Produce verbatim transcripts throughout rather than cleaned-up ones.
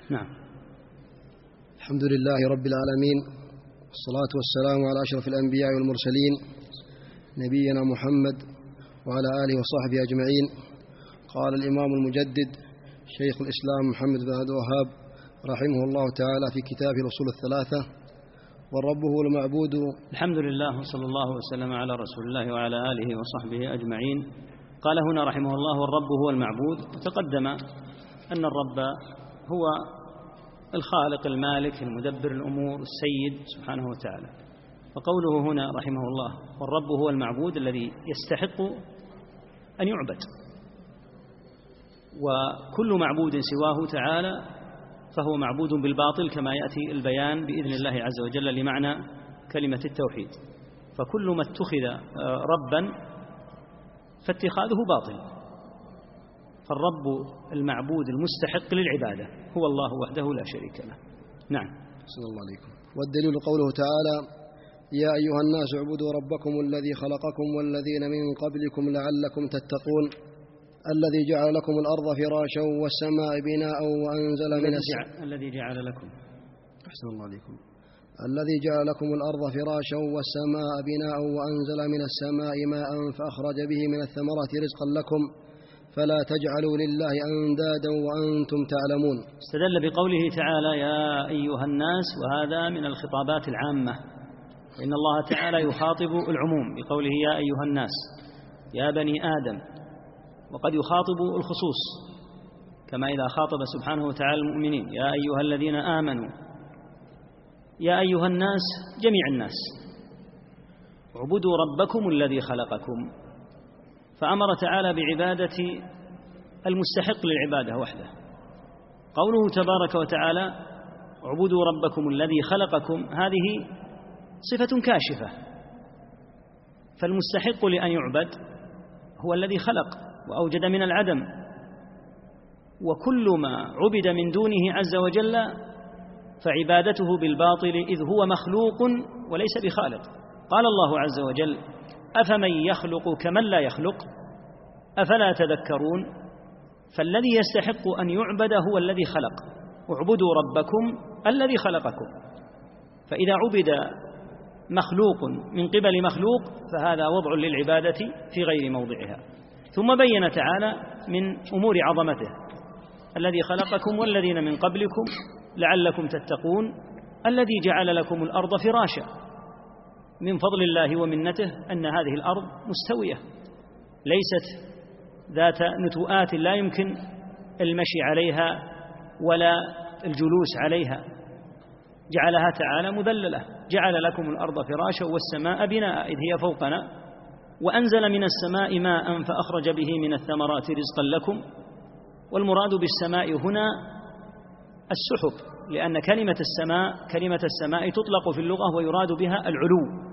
نعم. الحمد لله رب العالمين، والصلاة والسلام على أشرف الأنبياء والمرسلين نبينا محمد وعلى آله وصحبه أجمعين. قال الإمام المجدد شيخ الإسلام محمد بن عبد الوهاب رحمه الله تعالى في كتابه الأصول الثلاثة: والرب هو المعبود. الحمد لله، وصلى الله وسلم على رسول الله وعلى آله وصحبه أجمعين. قال هنا رحمه الله: والرب هو المعبود. تقدم أن الرب هو الخالق المالك المدبر الأمور السيد سبحانه وتعالى. وقوله هنا رحمه الله: والرب هو المعبود، الذي يستحق أن يعبد، وكل معبود سواه تعالى فهو معبود بالباطل، كما يأتي البيان بإذن الله عز وجل لمعنى كلمة التوحيد. فكل ما اتخذ ربا فاتخاذه باطل. فالرب المعبود المستحق للعبادة هو الله وحده لا شريك له. نعم. صلى الله عليكم. والدليل قوله تعالى: يا أيها الناس اعبدوا ربكم الذي خلقكم والذين من قبلكم لعلكم تتقون الذي جعل لكم الأرض فراشا والسماء بناء وأنزل من السماء الذي جعل لكم أحسن الله عليكم الذي جعل لكم الأرض فراشا والسماء بناء وأنزل من السماء ماء فأخرج به من الثمرات رزقا لكم فلا تجعلوا لله أندادا وأنتم تعلمون. استدل بقوله تعالى: يا أيها الناس، وهذا من الخطابات العامة، فإن الله تعالى يخاطب العموم بقوله يا أيها الناس، يا بني آدم، وقد يخاطب الخصوص كما إذا خاطب سبحانه وتعالى المؤمنين: يا أيها الذين آمنوا، يا أيها الناس جميع الناس، اعبدوا ربكم الذي خلقكم. فأمر تعالى بعبادة المستحق للعبادة وحده. قوله تبارك وتعالى: اعبدوا ربكم الذي خلقكم، هذه صفة كاشفة، فالمستحق لأن يعبد هو الذي خلق وأوجد من العدم، وكل ما عبد من دونه عز وجل فعبادته بالباطل، إذ هو مخلوق وليس بخالق. قال الله عز وجل: أفمن يخلق كمن لا يخلق أفلا تذكرون. فالذي يستحق أن يعبد هو الذي خلق. اعبدوا ربكم الذي خلقكم. فإذا عبد مخلوق من قبل مخلوق فهذا وضع للعبادة في غير موضعها. ثم بين تعالى من أمور عظمته: الذي خلقكم والذين من قبلكم لعلكم تتقون الذي جعل لكم الأرض فراشا. من فضل الله ومنته أن هذه الأرض مستوية، ليست ذات نتوءات لا يمكن المشي عليها ولا الجلوس عليها، جعلها تعالى مذللة. جعل لكم الأرض فراشا والسماء بناء، إذ هي فوقنا، وأنزل من السماء ماء فأخرج به من الثمرات رزقا لكم. والمراد بالسماء هنا السحب، لأن كلمة السماء كلمة السماء تطلق في اللغة ويراد بها العلو،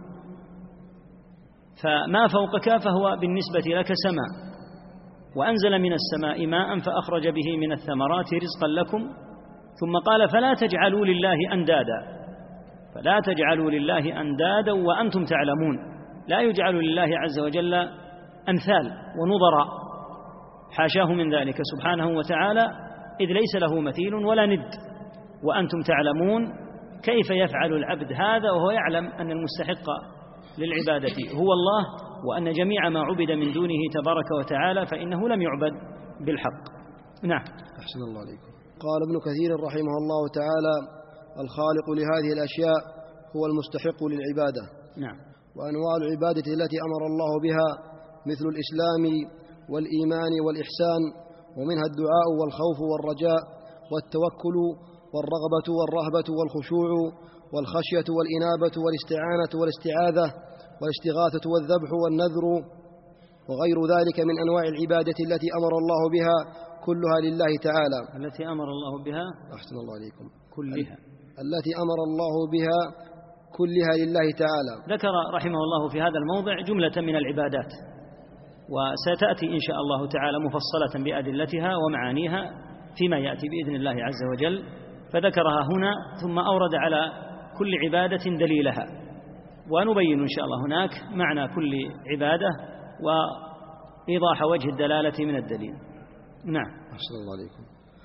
فما فوقك فهو بالنسبة لك سماء. وأنزل من السماء ماء فأخرج به من الثمرات رزقا لكم. ثم قال: فلا تجعلوا لله أندادا فلا تجعلوا لله أندادا وأنتم تعلمون. لا يجعل لله عز وجل أمثال ونظراء، حاشاه من ذلك سبحانه وتعالى، إذ ليس له مثيل ولا ند. وأنتم تعلمون. كيف يفعل العبد هذا وهو يعلم أن المستحق للعبادة هو الله، وأن جميع ما عبد من دونه تبارك وتعالى فإنه لم يعبد بالحق. نعم. أحسن الله عليكم. قال ابن كثير رحمه الله تعالى: الخالق لهذه الأشياء هو المستحق للعبادة. نعم. وأنواع العبادة التي أمر الله بها مثل الإسلام والإيمان والإحسان، ومنها الدعاء والخوف والرجاء والتوكل والرغبة والرهبة والخشوع والخشية والإنابة والاستعانة والاستعاذة والاستغاثة والذبح والنذر وغير ذلك من أنواع العبادة التي أمر الله بها كلها لله تعالى. التي أمر الله بها أحسن الله عليكم كلها التي أمر الله بها كلها لله تعالى. ذكر رحمه الله في هذا الموضع جملة من العبادات، وستأتي إن شاء الله تعالى مفصلة بأدلتها ومعانيها فيما يأتي بإذن الله عز وجل، فذكرها هنا ثم أورد على كل عبادة دليلها، ونبين إن شاء الله هناك معنى كل عبادة وإيضاح وجه الدلالة من الدليل. نعم. أحسن الله عليكم.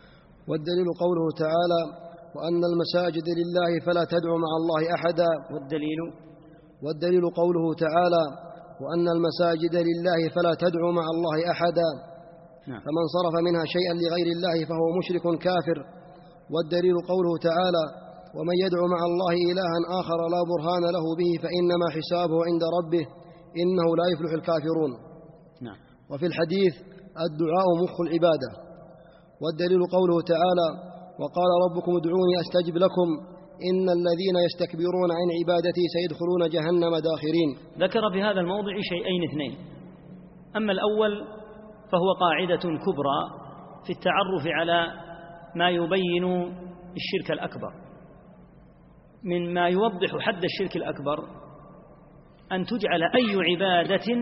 والدليل قوله تعالى: وأن المساجد لله فلا تدعوا مع الله أحدا. والدليل والدليل قوله تعالى: وأن المساجد لله فلا تدعوا مع الله أحدا. نعم. فمن صرف منها شيئا لغير الله فهو مشرك كافر. والدليل قوله تعالى: ومن يدعو مع الله إلها آخر لا برهان له به فإنما حسابه عند ربه إنه لا يفلح الكافرون. نعم. وفي الحديث: الدعاء مخ العبادة. والدليل قوله تعالى: وقال ربكم ادعوني أستجب لكم إن الذين يستكبرون عن عبادتي سيدخلون جهنم داخرين. ذكر في هذا الموضع شيئين اثنين. أما الأول فهو قاعدة كبرى في التعرف على ما يبين الشرك الأكبر. من ما يوضح حد الشرك الأكبر أن تجعل أي عبادة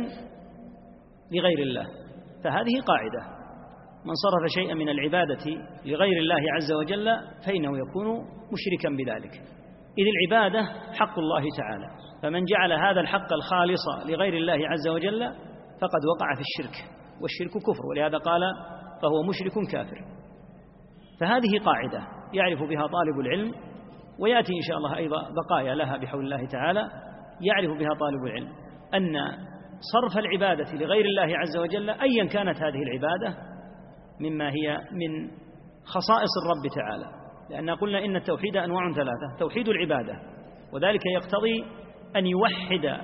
لغير الله، فهذه قاعدة: من صرف شيئا من العبادة لغير الله عز وجل فإنه يكون مشركا بذلك، إذ العبادة حق الله تعالى، فمن جعل هذا الحق الخالص لغير الله عز وجل فقد وقع في الشرك، والشرك كفر، ولهذا قال: فهو مشرك كافر. فهذه قاعدة يعرف بها طالب العلم، ويأتي إن شاء الله أيضا بقايا لها بحول الله تعالى يعرف بها طالب العلم أن صرف العبادة لغير الله عز وجل أيا كانت هذه العبادة مما هي من خصائص الرب تعالى، لأن قلنا إن التوحيد أنواع ثلاثة: توحيد العبادة، وذلك يقتضي أن يوحد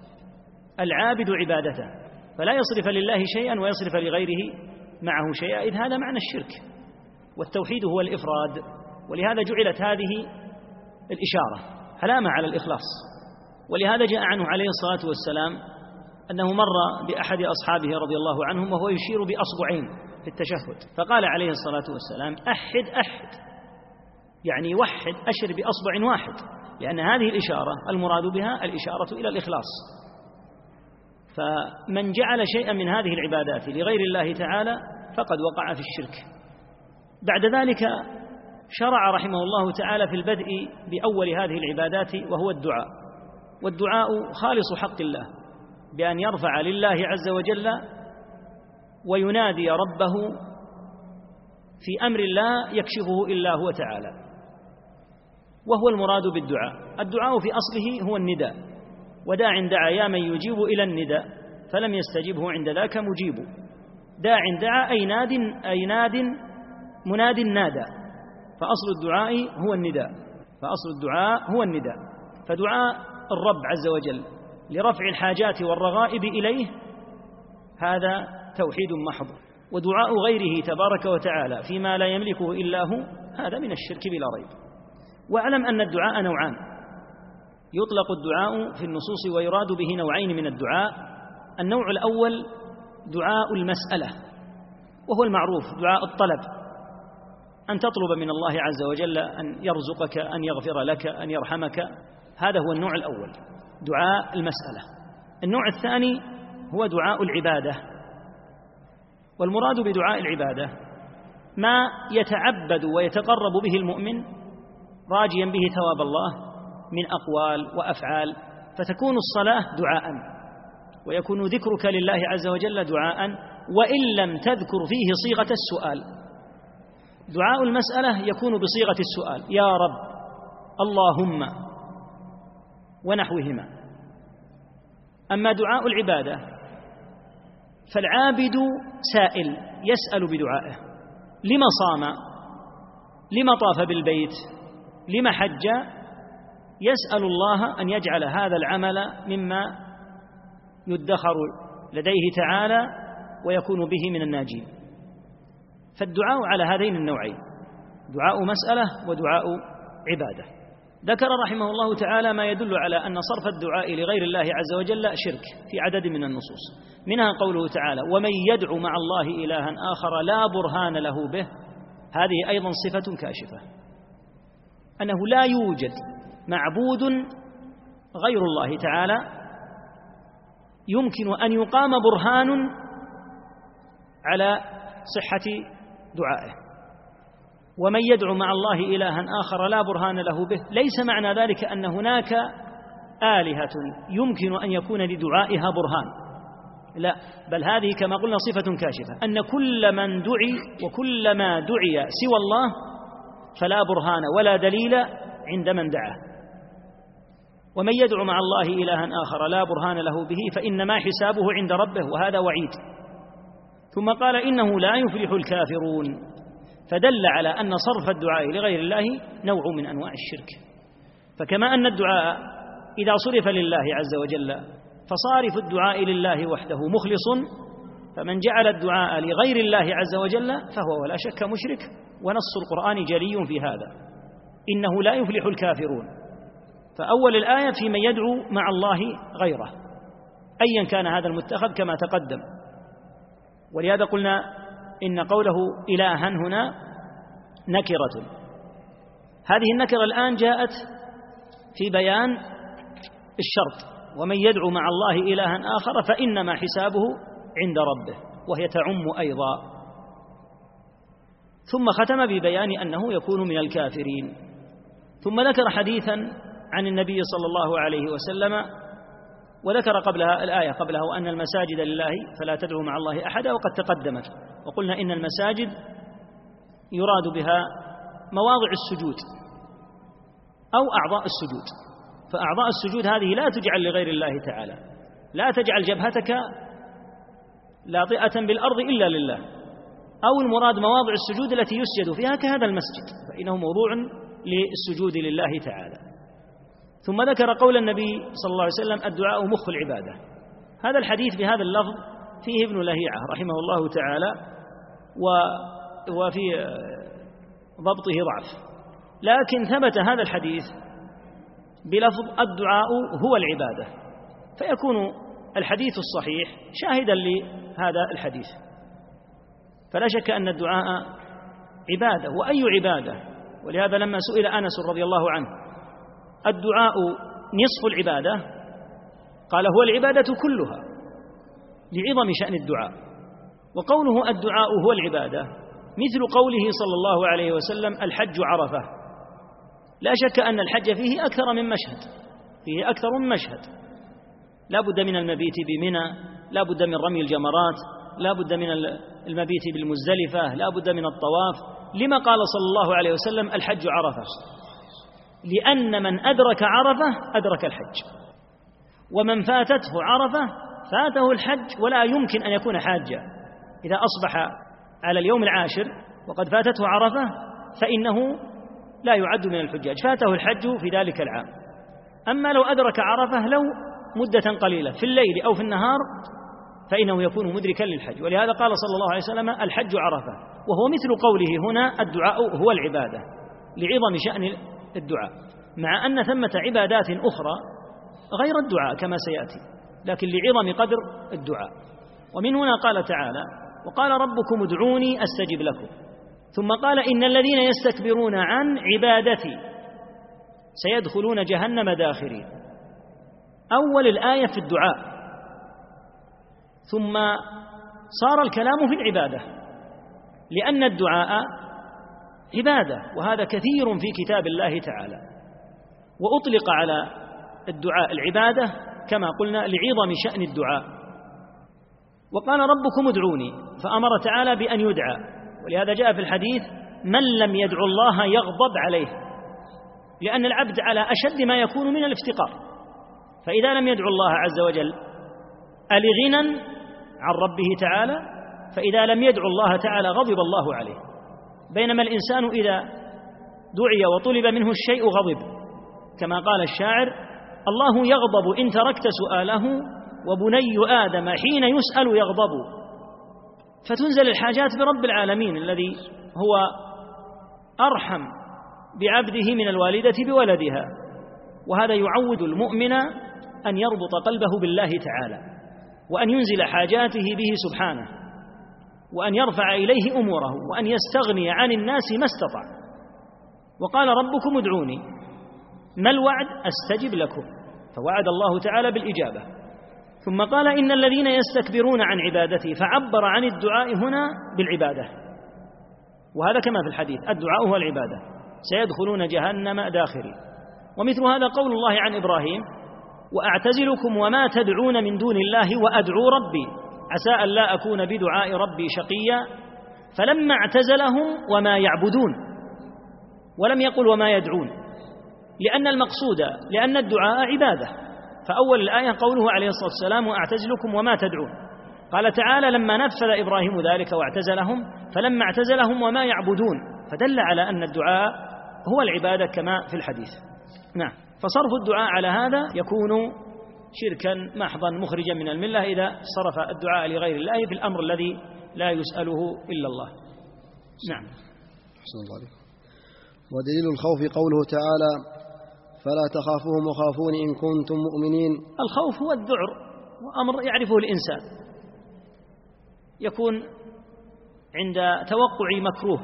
العابد عبادته، فلا يصرف لله شيئا ويصرف لغيره معه شيئا، إذ هذا معنى الشرك، والتوحيد هو الإفراد. ولهذا جعلت هذه الإشارة علامة على الإخلاص. ولهذا جاء عنه عليه الصلاة والسلام أنه مر بأحد أصحابه رضي الله عنهم وهو يشير بأصبعين في التشهد، فقال عليه الصلاة والسلام: أحد أحد، يعني وحد، أشر بأصبع واحد، لأن هذه الإشارة المراد بها الإشارة إلى الإخلاص. فمن جعل شيئا من هذه العبادات لغير الله تعالى فقد وقع في الشرك. بعد ذلك شرع رحمه الله تعالى في البدء بأول هذه العبادات وهو الدعاء، والدعاء خالص حق الله، بأن يرفع لله عز وجل وينادي ربه في أمر لا يكشفه إلا هو تعالى، وهو المراد بالدعاء. الدعاء في أصله هو النداء: وداع دعا يا من يجيب إلى النداء فلم يستجبه عند ذاك مجيب. داع دعا أي ناد، أي ناد مناد نادى، فأصل الدعاء هو النداء، فأصل الدعاء هو النداء. فدعاء الرب عز وجل لرفع الحاجات والرغائب إليه هذا توحيد محض، ودعاء غيره تبارك وتعالى فيما لا يملكه إلا هو هذا من الشرك بلا ريب. واعلم أن الدعاء نوعان: يطلق الدعاء في النصوص ويراد به نوعين من الدعاء. النوع الأول دعاء المسألة، وهو المعروف دعاء الطلب، أن تطلب من الله عز وجل أن يرزقك، أن يغفر لك، أن يرحمك، هذا هو النوع الأول دعاء المسألة. النوع الثاني هو دعاء العبادة، والمراد بدعاء العبادة ما يتعبد ويتقرب به المؤمن راجيا به ثواب الله من أقوال وأفعال، فتكون الصلاة دعاء، ويكون ذكرك لله عز وجل دعاء، وإن لم تذكر فيه صيغة السؤال. دعاء المسألة يكون بصيغة السؤال: يا رب، اللهم، ونحوهما. أما دعاء العبادة فالعابد سائل يسأل بدعائه: لما صام، لما طاف بالبيت، لما حج، يسأل الله أن يجعل هذا العمل مما يدخر لديه تعالى ويكون به من الناجين. فالدعاء على هذين النوعين: دعاء مسألة ودعاء عبادة. ذكر رحمه الله تعالى ما يدل على أن صرف الدعاء لغير الله عز وجل شرك في عدد من النصوص، منها قوله تعالى: ومن يدعو مع الله إلها آخر لا برهان له به. هذه أيضا صفة كاشفة، أنه لا يوجد معبود غير الله تعالى يمكن أن يقام برهان على صحة دعائه. ومن يدعو مع الله إلها آخر لا برهان له به، ليس معنى ذلك أن هناك آلهة يمكن أن يكون لدعائها برهان، لا، بل هذه كما قلنا صفة كاشفة، أن كل من دعي وكل ما دعي سوى الله فلا برهان ولا دليل عند من دعاه. ومن يدعو مع الله إلها آخر لا برهان له به فإنما حسابه عند ربه، وهذا وعيد. ثم قال إنه لا يفلح الكافرون، فدل على أن صرف الدعاء لغير الله نوع من أنواع الشرك. فكما أن الدعاء إذا صرف لله عز وجل فصارف الدعاء لله وحده مخلص، فمن جعل الدعاء لغير الله عز وجل فهو ولا شك مشرك، ونص القرآن جلي في هذا، إنه لا يفلح الكافرون. فأول الآية في من يدعو مع الله غيره أيا كان هذا المتخذ كما تقدم. ولهذا قلنا إن قوله إلها هنا نكرة، هذه النكرة الآن جاءت في بيان الشرط، ومن يدعو مع الله إلها آخر فإنما حسابه عند ربه، وهي تعم أيضا. ثم ختم ببيان أنه يكون من الكافرين، ثم ذكر حديثا عن النبي صلى الله عليه وسلم، وذكر قبلها الآية قبلها وأن المساجد لله فلا تدعوا مع الله أحدا، وقد تقدمت وقلنا إن المساجد يراد بها مواضع السجود أو أعضاء السجود، فأعضاء السجود هذه لا تجعل لغير الله تعالى، لا تجعل جبهتك لاطئة بالأرض إلا لله، أو المراد مواضع السجود التي يسجد فيها كهذا المسجد، فإنه موضوع للسجود لله تعالى. ثم ذكر قول النبي صلى الله عليه وسلم الدعاء مخ العبادة. هذا الحديث بهذا اللفظ فيه ابن لهيعة رحمه الله تعالى، وفي ضبطه ضعف، لكن ثبت هذا الحديث بلفظ الدعاء هو العبادة، فيكون الحديث الصحيح شاهدا لهذا الحديث. فلا شك أن الدعاء عبادة، وأي عبادة. ولهذا لما سئل أنس رضي الله عنه الدعاء نصف العبادة قال هو العبادة كلها، لعظم شأن الدعاء. وقوله الدعاء هو العبادة مثل قوله صلى الله عليه وسلم الحج عرفة. لا شك أن الحج فيه أكثر من مشهد، فيه أكثر من مشهد، لا بد من المبيت بمنى، لا بد من رمي الجمرات، لا بد من المبيت بالمزدلفة، لا بد من الطواف. لما قال صلى الله عليه وسلم الحج عرفة؟ لأن من أدرك عرفة أدرك الحج، ومن فاتته عرفة فاته الحج، ولا يمكن أن يكون حاجا. إذا أصبح على اليوم العاشر وقد فاتته عرفة فإنه لا يعد من الحجاج، فاته الحج في ذلك العام. أما لو أدرك عرفة لو مدة قليلة في الليل أو في النهار فإنه يكون مدركا للحج. ولهذا قال صلى الله عليه وسلم الحج عرفة، وهو مثل قوله هنا الدعاء هو العبادة، لعظم شأن الدعاء، مع أن ثمة عبادات أخرى غير الدعاء كما سيأتي، لكن لعظم قدر الدعاء. ومن هنا قال تعالى وقال ربكم ادعوني أستجب لكم، ثم قال إن الذين يستكبرون عن عبادتي سيدخلون جهنم داخرين. أول الآية في الدعاء، ثم صار الكلام في العبادة، لأن الدعاء عبادة، وهذا كثير في كتاب الله تعالى، وأطلق على الدعاء العبادة كما قلنا لعظم شأن الدعاء. وقال ربكم ادعوني، فأمر تعالى بأن يدعى، ولهذا جاء في الحديث من لم يدعو الله يغضب عليه، لأن العبد على أشد ما يكون من الافتقار، فإذا لم يدعو الله عز وجل ألغنى عن ربه تعالى، فإذا لم يدعو الله تعالى غضب الله عليه. بينما الإنسان إذا دعي وطلب منه الشيء غضب، كما قال الشاعر الله يغضب إن تركت سؤاله، وبني آدم حين يسأل يغضب. فتنزل الحاجات برب العالمين الذي هو أرحم بعبده من الوالدة بولدها، وهذا يعود المؤمن أن يربط قلبه بالله تعالى، وأن ينزل حاجاته به سبحانه، وأن يرفع إليه أموره، وأن يستغني عن الناس ما استطاع. وقال ربكم ادعوني، ما الوعد؟ أستجب لكم، فوعد الله تعالى بالإجابة. ثم قال إن الذين يستكبرون عن عبادتي، فعبر عن الدعاء هنا بالعبادة، وهذا كما في الحديث الدعاء هو العبادة، سيدخلون جهنم داخرين. ومثل هذا قول الله عن إبراهيم وأعتزلكم وما تدعون من دون الله وأدعو ربي، عسى أن لا أكون بدعاء ربي شقيا، فلما اعتزلهم وما يعبدون، ولم يقل وما يدعون، لأن المقصود لأن الدعاء عبادة. فأول الآية قوله عليه الصلاة والسلام وأعتزلكم وما تدعون. قال تعالى لما نفذ إبراهيم ذلك واعتزلهم، فلما اعتزلهم وما يعبدون، فدل على أن الدعاء هو العبادة كما في الحديث. نعم. فصرف الدعاء على هذا يكون شركا محضا مخرجا من الملة إذا صرف الدعاء لغير الله في الأمر الذي لا يسأله إلا الله. نعم. أحسن الله عليكم. ودليل الخوف قوله تعالى فلا تخافوهم وخافون إن كنتم مؤمنين. الخوف هو الذعر، وأمر يعرفه الإنسان، يكون عند توقع مكروه.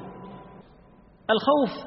الخوف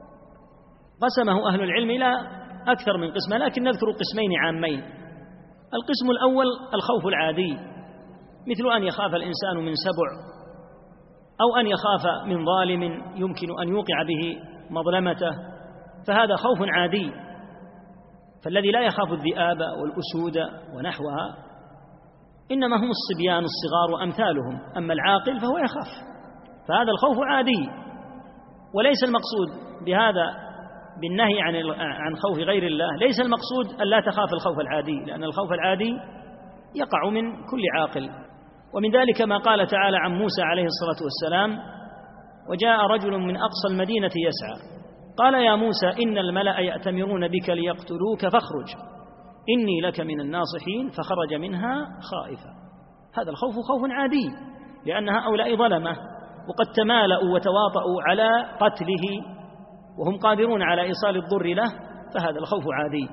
قسمه أهل العلم إلى أكثر من قسم، لكن نذكر قسمين عامين. القسم الأول الخوف العادي، مثل أن يخاف الإنسان من سبع، أو أن يخاف من ظالم يمكن أن يوقع به مظلمته، فهذا خوف عادي. فالذي لا يخاف الذئاب والأسود ونحوها إنما هم الصبيان الصغار وأمثالهم، أما العاقل فهو يخاف، فهذا الخوف عادي. وليس المقصود بهذا بالنهي عن عن خوف غير الله، ليس المقصود أن لا تخاف الخوف العادي، لأن الخوف العادي يقع من كل عاقل. ومن ذلك ما قال تعالى عن موسى عليه الصلاة والسلام وجاء رجل من أقصى المدينة يسعى قال يا موسى إن الملأ يأتمرون بك ليقتلوك فاخرج إني لك من الناصحين، فخرج منها خائفا. هذا الخوف خوف عادي، لأن هؤلاء ظلمة وقد تمالأوا وتواطؤوا على قتله وهم قادرون على إيصال الضر له، فهذا الخوف عادي.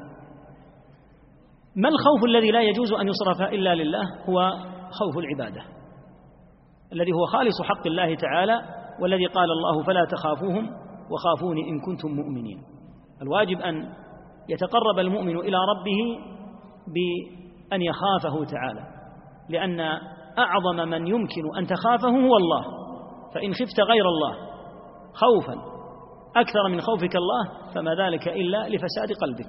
ما الخوف الذي لا يجوز أن يصرف إلا لله؟ هو خوف العبادة الذي هو خالص حق الله تعالى، والذي قال الله فلا تخافوهم وخافوني إن كنتم مؤمنين. الواجب أن يتقرب المؤمن إلى ربه بأن يخافه تعالى، لأن أعظم من يمكن أن تخافه هو الله، فإن خفت غير الله خوفا أكثر من خوفك الله فما ذلك إلا لفساد قلبك.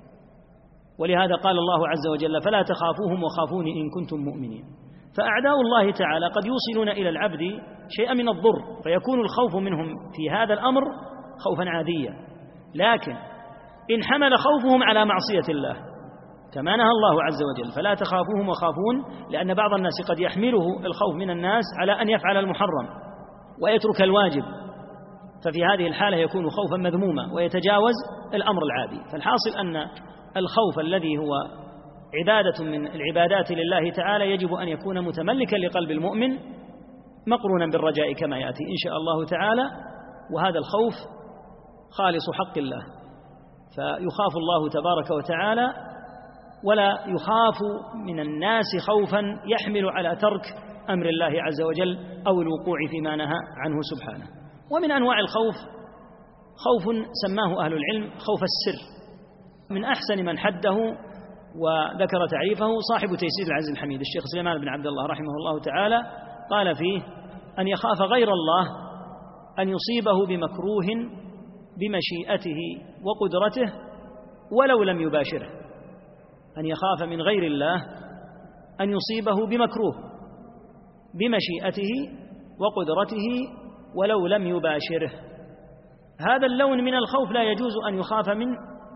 ولهذا قال الله عز وجل فلا تخافوهم وخافوني إن كنتم مؤمنين. فأعداء الله تعالى قد يوصلون إلى العبد شيئا من الضر، فيكون الخوف منهم في هذا الأمر خوفا عاديا. لكن إن حمل خوفهم على معصية الله كما نهى الله عز وجل فلا تخافوهم وخافون، لأن بعض الناس قد يحمله الخوف من الناس على أن يفعل المحرم ويترك الواجب، ففي هذه الحالة يكون خوفا مذموما ويتجاوز الأمر العادي. فالحاصل أن الخوف الذي هو عبادة من العبادات لله تعالى يجب أن يكون متملكا لقلب المؤمن مقرونا بالرجاء كما يأتي إن شاء الله تعالى. وهذا الخوف خالص حق الله، فيخاف الله تبارك وتعالى، ولا يخاف من الناس خوفا يحمل على ترك أمر الله عز وجل أو الوقوع فيما نهى عنه سبحانه. ومن أنواع الخوف خوف سماه أهل العلم خوف السر، من أحسن من حده وذكر تعريفه صاحب تيسير العزيز الحميد الشيخ سليمان بن عبد الله رحمه الله تعالى، قال فيه أن يخاف غير الله أن يصيبه بمكروه بمشيئته وقدرته ولو لم يباشره. أن يخاف من غير الله أن يصيبه بمكروه بمشيئته وقدرته ولو لم يباشره. هذا اللون من الخوف لا يجوز أن يخاف من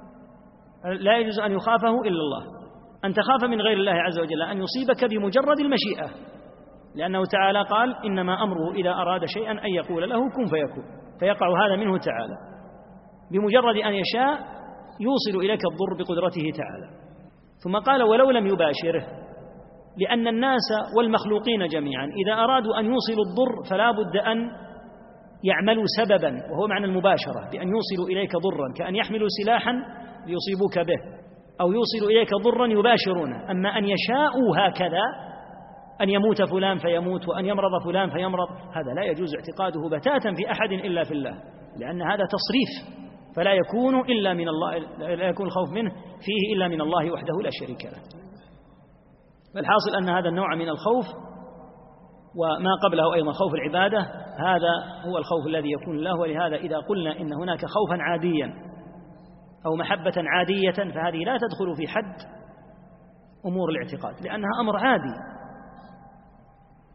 لا يجوز أن يخافه إلا الله. أن تخاف من غير الله عز وجل أن يصيبك بمجرد المشيئة، لأنه تعالى قال إنما أمره إذا أراد شيئا أن يقول له كن فيكون، فيقع هذا منه تعالى بمجرد أن يشاء يوصل إليك الضر بقدرته تعالى. ثم قال ولو لم يباشره، لأن الناس والمخلوقين جميعا إذا أرادوا أن يوصلوا الضر فلا بد أن يعملوا سببا، وهو معنى المباشرة، بأن يوصلوا إليك ضرا، كأن يحملوا سلاحا ليصيبوك به، أو يوصلوا إليك ضرا يباشرونه. أما أن يشاءوا هكذا أن يموت فلان فيموت وأن يمرض فلان فيمرض، هذا لا يجوز اعتقاده بتاتا في أحد إلا في الله، لأن هذا تصريف، فلا يكون إلا من الله، لا يكون الخوف منه فيه إلا من الله وحده لا شريك له. فالحاصل أن هذا النوع من الخوف وما قبله أيضا خوف العبادة هذا هو الخوف الذي يكون له. ولهذا إذا قلنا إن هناك خوفا عاديا أو محبة عادية فهذه لا تدخل في حد أمور الاعتقاد، لأنها أمر عادي.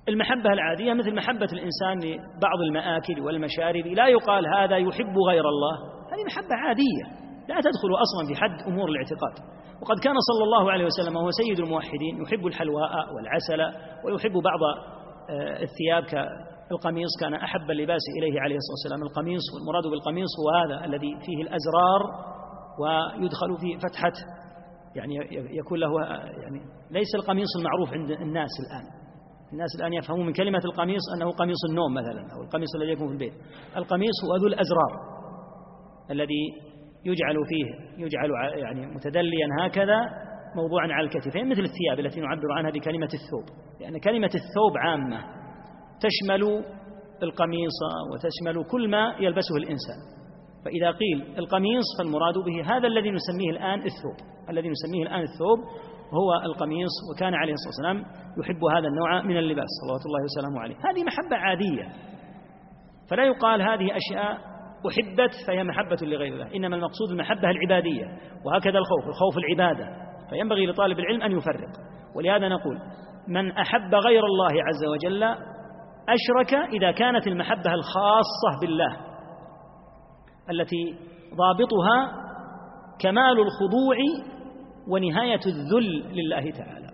المحبة العادية مثل محبة الإنسان لبعض المآكل والمشارب، لا يقال هذا يحب غير الله، هذه محبة عادية لا تدخل أصلا في حد أمور الاعتقاد. وقد كان صلى الله عليه وسلم وهو سيد الموحدين يحب الحلواء والعسل ويحب بعض الثياب كالقميص، كان أحب اللباس إليه عليه الصلاة والسلام القميص، والمراد بالقميص هو هذا الذي فيه الأزرار ويدخل في فتحة، يعني يكون له يعني ليس القميص المعروف عند الناس الآن. الناس الآن يفهمون من كلمة القميص أنه قميص النوم مثلا أو القميص الذي يكون في البيت. القميص هو ذو الأزرار الذي يجعل فيه يجعل يعني متدليا هكذا موضوعا على الكتفين، مثل الثياب التي نعبر عنها بكلمة الثوب، لأن كلمة الثوب عامة تشمل القميص وتشمل كل ما يلبسه الإنسان. فإذا قيل القميص فالمراد به هذا الذي نسميه الآن الثوب، الذي نسميه الآن الثوب هو القميص، وكان عليه الصلاة والسلام يحب هذا النوع من اللباس صلوات الله وسلامه عليه. هذه محبة عادية، فلا يقال هذه أشياء أحبت فهي محبة لغير الله، إنما المقصود المحبة العبادية. وهكذا الخوف، الخوف العبادة، فينبغي لطالب العلم أن يفرق. ولهذا نقول من أحب غير الله عز وجل أشرك إذا كانت المحبة الخاصة بالله التي ضابطها كمال الخضوع ونهاية الذل لله تعالى.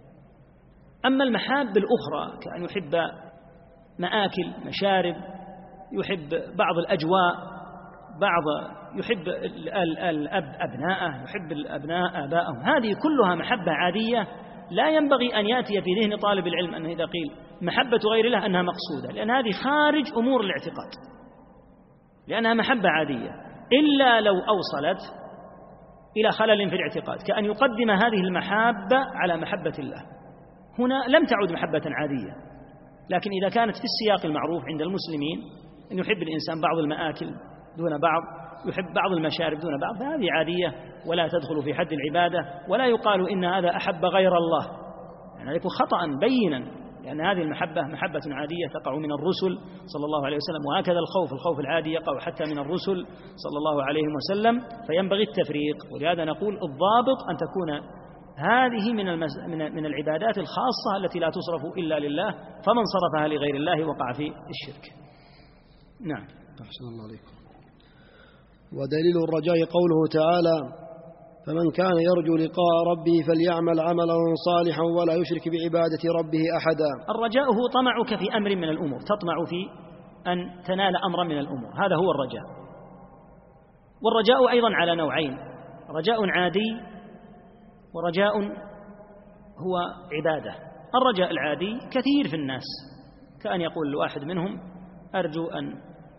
أما المحاب الأخرى كأن يحب مآكل مشارب، يحب بعض الأجواء، بعض يحب الأب أبناءه، يحب الأبناء آباءهم، هذه كلها محبة عادية لا ينبغي أن يأتي في ذهن طالب العلم أنه إذا قيل محبة غير الله أنها مقصودة، لأن هذه خارج أمور الاعتقاد، لأنها محبة عادية، إلا لو أوصلت إلى خلل في الاعتقاد، كأن يقدم هذه المحبة على محبة الله، هنا لم تعد محبة عادية. لكن إذا كانت في السياق المعروف عند المسلمين أن يحب الإنسان بعض المآكل دون بعض، يحب بعض المشارب دون بعض، فهذه عادية ولا تدخل في حد العبادة، ولا يقال إن هذا أحب غير الله، يعني يكون خطأ بينا، لأن هذه المحبة محبة عادية تقع من الرسل صلى الله عليه وسلم. وهكذا الخوف، الخوف العادي يقع حتى من الرسل صلى الله عليه وسلم، فينبغي التفريق. ولهذا نقول الضابط أن تكون هذه من من من العبادات الخاصة التي لا تصرف إلا لله، فمن صرفها لغير الله وقع في الشرك. نعم. أحسن الله عليكم. ودليل الرجاء قوله تعالى: فمن كان يرجو لقاء ربه فليعمل عملا صالحا ولا يشرك بعبادة ربه أحدا. الرجاء هو طمعك في أمر من الأمور، تطمع في أن تنال أمرا من الأمور، هذا هو الرجاء. والرجاء أيضا على نوعين: رجاء عادي ورجاء هو عبادة. الرجاء العادي كثير في الناس، كأن يقول لواحد منهم: أرجو أن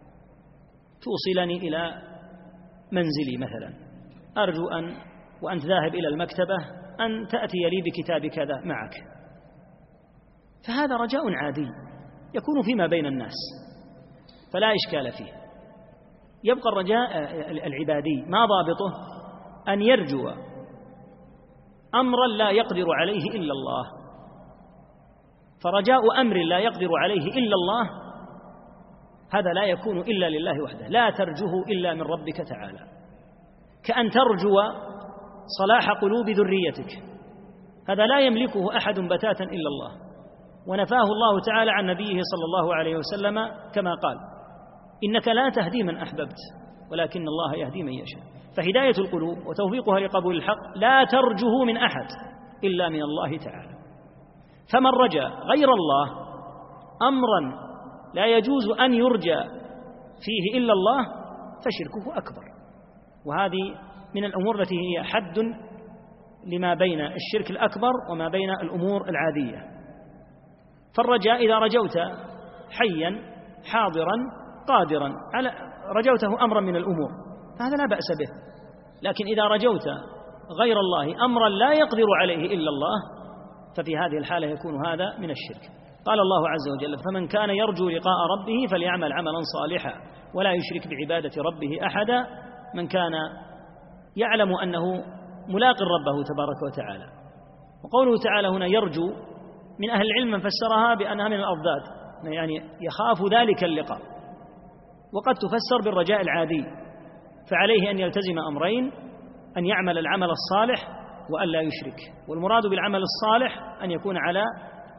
توصلني إلى منزلي مثلا، أرجو أن وأنت ذاهب إلى المكتبة أن تأتي لي بكتاب كذا معك. فهذا رجاء عادي يكون فيما بين الناس فلا إشكال فيه. يبقى الرجاء العبادي ما ضابطه؟ أن يرجو أمرا لا يقدر عليه إلا الله. فرجاء أمر لا يقدر عليه إلا الله هذا لا يكون إلا لله وحده، لا ترجوه إلا من ربك تعالى، كأن ترجو صلاح قلوب ذريتك، هذا لا يملكه أحد بتاتا إلا الله، ونفاه الله تعالى عن نبيه صلى الله عليه وسلم كما قال: إنك لا تهدي من أحببت ولكن الله يهدي من يشاء. فهداية القلوب وتوفيقها لقبول الحق لا ترجه من أحد إلا من الله تعالى. فمن رجا غير الله أمرا لا يجوز أن يرجى فيه إلا الله فشركه أكبر، وهذه من الأمور التي هي حد لما بين الشرك الأكبر وما بين الأمور العادية. فالرجاء إذا رجوت حيا حاضرا قادرا على رجوته أمرا من الأمور هذا لا بأس به، لكن إذا رجوت غير الله أمرا لا يقدر عليه إلا الله ففي هذه الحالة يكون هذا من الشرك. قال الله عز وجل: فمن كان يرجو لقاء ربه فليعمل عملا صالحا ولا يشرك بعبادة ربه أحدا. من كان يعلم أنه ملاق ربه تبارك وتعالى. وقوله تعالى هنا يرجو، من أهل العلم من فسرها بأنها من الأضداد، يعني يخاف ذلك اللقاء، وقد تفسر بالرجاء العادي، فعليه أن يلتزم أمرين: أن يعمل العمل الصالح وأن لا يشرك. والمراد بالعمل الصالح أن يكون على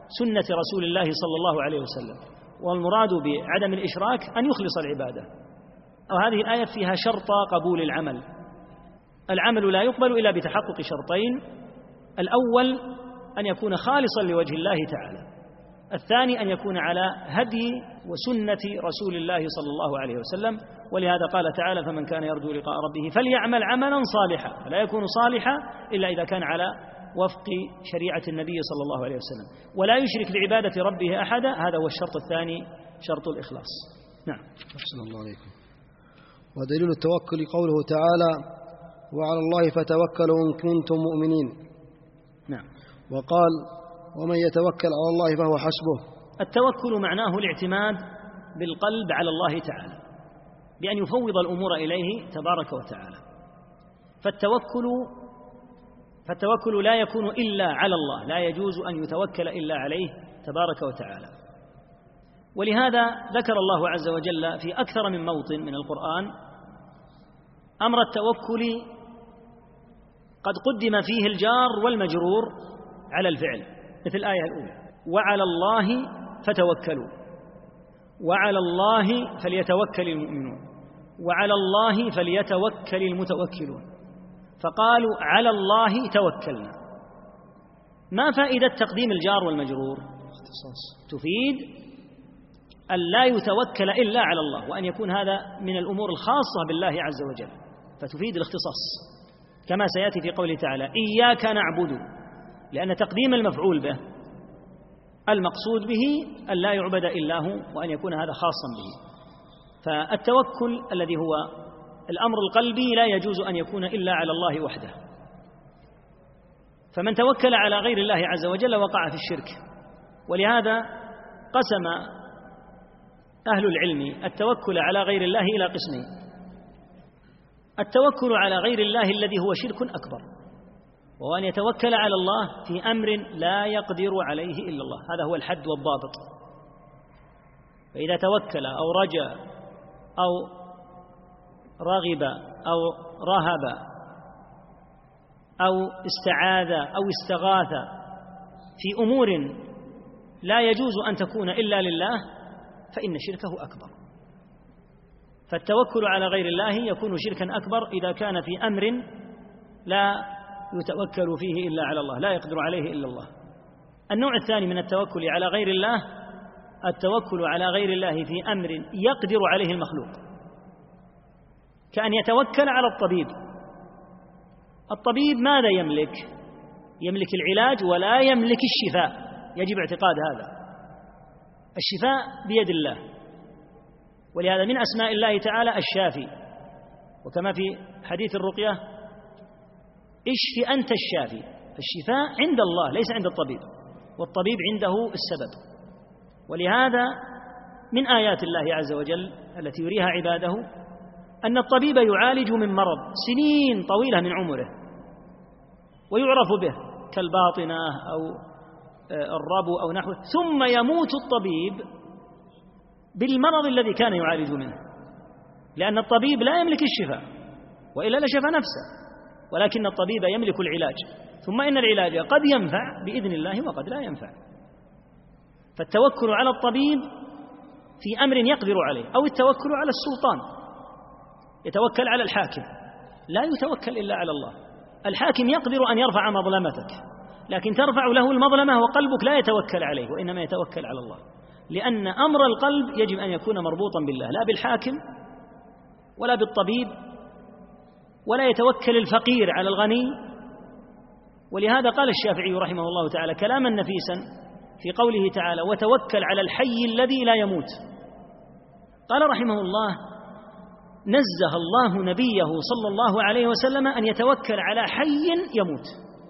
سنة رسول الله صلى الله عليه وسلم. والمراد بعدم الإشراك أن يخلص العبادة. وهذه الآية فيها شرط قبول العمل. العمل لا يقبل إلا بتحقق شرطين: الأول أن يكون خالصا لوجه الله تعالى، الثاني أن يكون على هدي وسنة رسول الله صلى الله عليه وسلم. ولهذا قال تعالى: فمن كان يرجو لقاء ربه فليعمل عملا صالحا. فلا يكون صالحا إلا إذا كان على وفق شريعة النبي صلى الله عليه وسلم، ولا يشرك بعبادة ربه أحدا. هذا هو الشرط الثاني، شرط الإخلاص. نعم. أحسن الله عليكم. ودليل التوكل قوله تعالى: وعلى الله فتوكلوا إن كنتم مؤمنين. نعم. وقال: ومن يتوكل على الله فهو حسبه. التوكل معناه الاعتماد بالقلب على الله تعالى، بأن يفوض الأمور إليه تبارك وتعالى. فالتوكل فالتوكل لا يكون إلا على الله، لا يجوز أن يتوكل إلا عليه تبارك وتعالى. ولهذا ذكر الله عز وجل في أكثر من موطن من القرآن أمر التوكل قد قدم فيه الجار والمجرور على الفعل، مثل الآية الأولى: وعلى الله فتوكلوا، وعلى الله فليتوكل المؤمنون، وعلى الله فليتوكل المتوكلون. فقالوا: على الله توكلنا. ما فائدة تقديم الجار والمجرور؟ تفيد أن لا يتوكل إلا على الله، وأن يكون هذا من الأمور الخاصة بالله عز وجل، فتفيد الاختصاص، كما سيأتي في قوله تعالى: إياك نعبد، لأن تقديم المفعول به المقصود به أن لا يعبد إلا هو، وأن يكون هذا خاصا به. فالتوكل الذي هو الأمر القلبي لا يجوز أن يكون إلا على الله وحده. فمن توكل على غير الله عز وجل وقع في الشرك. ولهذا قسم أهل العلم التوكل على غير الله إلى قسمين: التوكل على غير الله الذي هو شرك أكبر، وهو أن يتوكل على الله في أمر لا يقدر عليه إلا الله. هذا هو الحد والضابط. فإذا توكل أو رجا أو رغب أو رهب أو استعاذ أو استغاث في أمور لا يجوز أن تكون إلا لله فإن شركه أكبر. فالتوكل على غير الله يكون شركا أكبر إذا كان في أمر لا يتوكل فيه إلا على الله، لا يقدر عليه إلا الله. النوع الثاني من التوكل على غير الله التوكل على غير الله في أمر يقدر عليه المخلوق، كأن يتوكل على الطبيب. الطبيب ماذا يملك؟ يملك العلاج ولا يملك الشفاء. يجب اعتقاد هذا. الشفاء بيد الله، ولهذا من أسماء الله تعالى الشافي، وكما في حديث الرقية: اشف أنت الشافي. الشفاء عند الله ليس عند الطبيب، والطبيب عنده السبب. ولهذا من آيات الله عز وجل التي يريها عباده أن الطبيب يعالج من مرض سنين طويلة من عمره ويعرف به كالباطنة أو الربو أو نحوه، ثم يموت الطبيب بالمرض الذي كان يعالج منه، لأن الطبيب لا يملك الشفاء، وإلا لشفى نفسه، ولكن الطبيب يملك العلاج. ثم إن العلاج قد ينفع بإذن الله وقد لا ينفع. فالتوكل على الطبيب في أمر يقدر عليه، أو التوكل على السلطان، يتوكل على الحاكم، لا يتوكل إلا على الله. الحاكم يقدر أن يرفع مظلمتك، لكن ترفع له المظلمة وقلبك لا يتوكل عليه، وإنما يتوكل على الله، لأن أمر القلب يجب أن يكون مربوطا بالله، لا بالحاكم ولا بالطبيب، ولا يتوكل الفقير على الغني. ولهذا قال الشافعي رحمه الله تعالى كلاما نفيسا في قوله تعالى: وتوكل على الحي الذي لا يموت. قال رحمه الله: نزه الله نبيه صلى الله عليه وسلم أن يتوكل على حي يموت،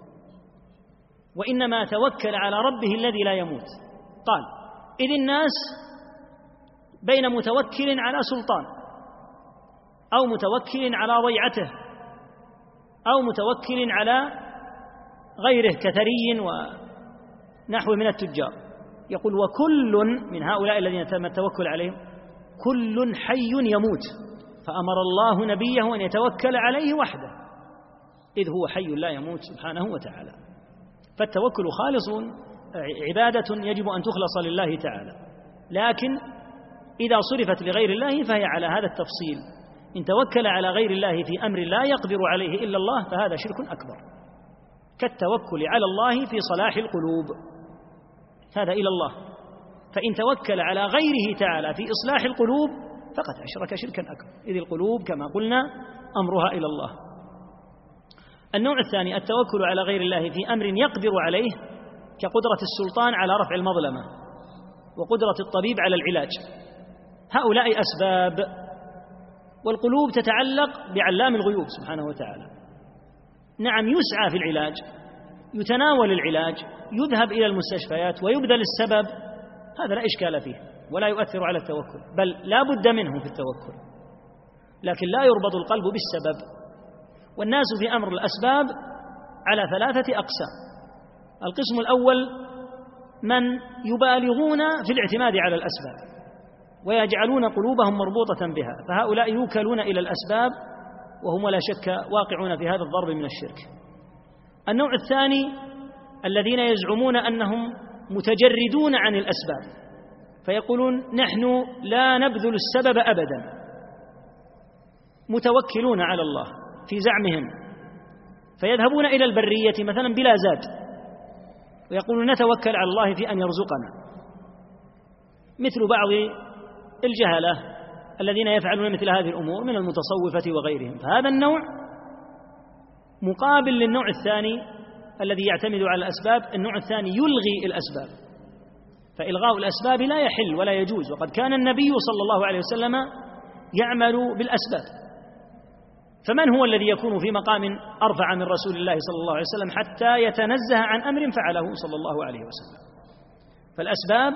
وإنما توكل على ربه الذي لا يموت. قال: إذ الناس بين متوكل على سلطان، أو متوكل على ضيعته، أو متوكل على غيره كثري ونحو من التجار. يقول: وكل من هؤلاء الذين تم التوكل عليهم كل حي يموت، فأمر الله نبيه أن يتوكل عليه وحده، إذ هو حي لا يموت سبحانه وتعالى. فالتوكل خالص عبادة يجب أن تخلص لله تعالى، لكن إذا صرفت لغير الله فهي على هذا التفصيل. إن توكل على غير الله في أمر لا يقدر عليه إلا الله فهذا شرك أكبر، كالتوكل على الله في صلاح القلوب، هذا إلى الله. فإن توكل على غيره تعالى في إصلاح القلوب فقد أشرك شركا أكبر، إذ القلوب كما قلنا أمرها إلى الله. النوع الثاني التوكل على غير الله في أمر يقدر عليه، كقدرة السلطان على رفع المظلمة وقدرة الطبيب على العلاج. هؤلاء أسباب، والقلوب تتعلق بعلام الغيوب سبحانه وتعالى. نعم يسعى في العلاج، يتناول العلاج، يذهب إلى المستشفيات ويبذل السبب، هذا لا إشكال فيه ولا يؤثر على التوكل، بل لا بد منه في التوكل، لكن لا يربط القلب بالسبب. والناس في أمر الأسباب على ثلاثة أقسام. القسم الأول من يبالغون في الاعتماد على الأسباب ويجعلون قلوبهم مربوطة بها، فهؤلاء يوكلون إلى الأسباب وهم لا شك واقعون في هذا الضرب من الشرك. النوع الثاني الذين يزعمون أنهم متجردون عن الأسباب، فيقولون نحن لا نبذل السبب أبدا، متوكلون على الله في زعمهم، فيذهبون إلى البرية مثلا بلا زاد ويقولون نتوكل على الله في أن يرزقنا، مثل بعض الجهلة الذين يفعلون مثل هذه الأمور من المتصوفة وغيرهم. فهذا النوع مقابل للنوع الثاني الذي يعتمد على الأسباب. النوع الثاني يلغي الأسباب، فإلغاء الأسباب لا يحل ولا يجوز، وقد كان النبي صلى الله عليه وسلم يعمل بالأسباب. فمن هو الذي يكون في مقام أرفع من رسول الله صلى الله عليه وسلم حتى يتنزه عن أمر فعله صلى الله عليه وسلم؟ فالأسباب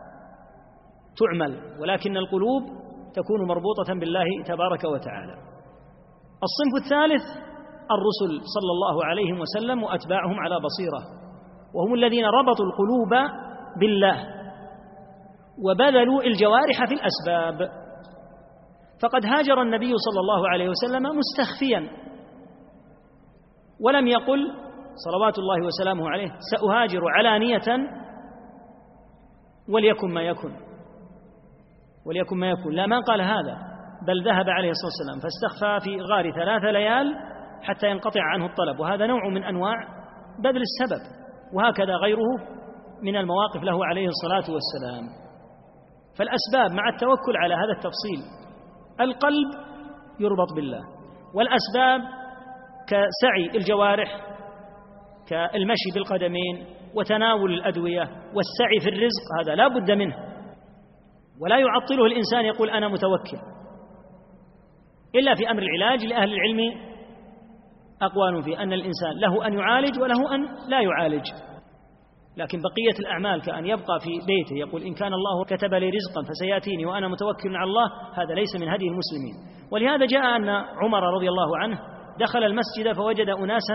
تعمل، ولكن القلوب تكون مربوطة بالله تبارك وتعالى. الصنف الثالث الرسل صلى الله عليه وسلم وأتباعهم على بصيرة، وهم الذين ربطوا القلوب بالله وبذلوا الجوارح في الأسباب. فقد هاجر النبي صلى الله عليه وسلم مستخفيا، ولم يقل صلوات الله وسلامه عليه سأهاجر علانية وليكن ما يكن وليكن ما يكون، لا، ما قال هذا، بل ذهب عليه الصلاة والسلام فاستخفى في غار ثلاث ليال حتى ينقطع عنه الطلب، وهذا نوع من أنواع بذل السبب. وهكذا غيره من المواقف له عليه الصلاة والسلام. فالأسباب مع التوكل على هذا التفصيل، القلب يربط بالله، والأسباب كسعي الجوارح كالمشي بالقدمين وتناول الأدوية والسعي في الرزق، هذا لا بد منه، ولا يعطله الإنسان يقول أنا متوكل، إلا في أمر العلاج. لأهل العلم أقوال في أن الإنسان له أن يعالج وله أن لا يعالج، لكن بقية الأعمال كأن يبقى في بيته يقول إن كان الله كتب لي رزقا فسيأتيني وأنا متوكل على الله، هذا ليس من هدي المسلمين. ولهذا جاء أن عمر رضي الله عنه دخل المسجد فوجد أناسا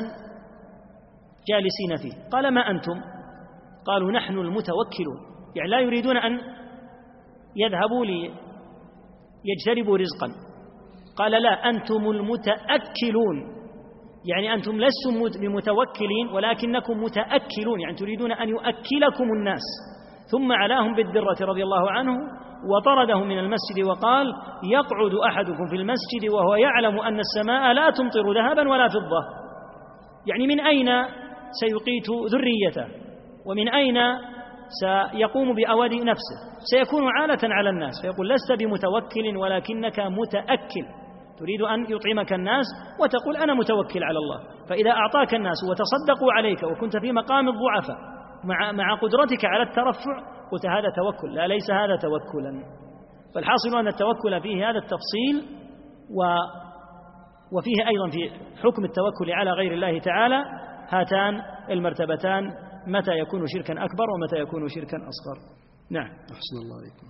جالسين فيه، قال ما أنتم؟ قالوا نحن المتوكلون، يعني لا يريدون أن يذهبوا ليجتربوا رزقا. قال لا، أنتم المتأكلون، يعني أنتم لستم بمتوكلين ولكنكم متأكلون، يعني تريدون أن يؤكلكم الناس. ثم علاهم بالدرة رضي الله عنه وطردهم من المسجد وقال يقعد أحدكم في المسجد وهو يعلم أن السماء لا تمطر ذهبا ولا فضة، يعني من أين سيقيت ذريته ومن أين سيقوم بأواد نفسه؟ سيكون عالة على الناس. فيقول لست بمتوكل ولكنك متأكل، تريد أن يطعمك الناس وتقول أنا متوكل على الله. فإذا أعطاك الناس وتصدقوا عليك وكنت في مقام الضعفاء مع مع قدرتك على الترفع قلت هذا توكل، لا، ليس هذا توكلا. فالحاصل أن التوكل فيه هذا التفصيل، و وفيه أيضا في حكم التوكل على غير الله تعالى هاتان المرتبتان، متى يكون شركا أكبر ومتى يكون شركا أصغر. نعم. أحسن الله عليكم.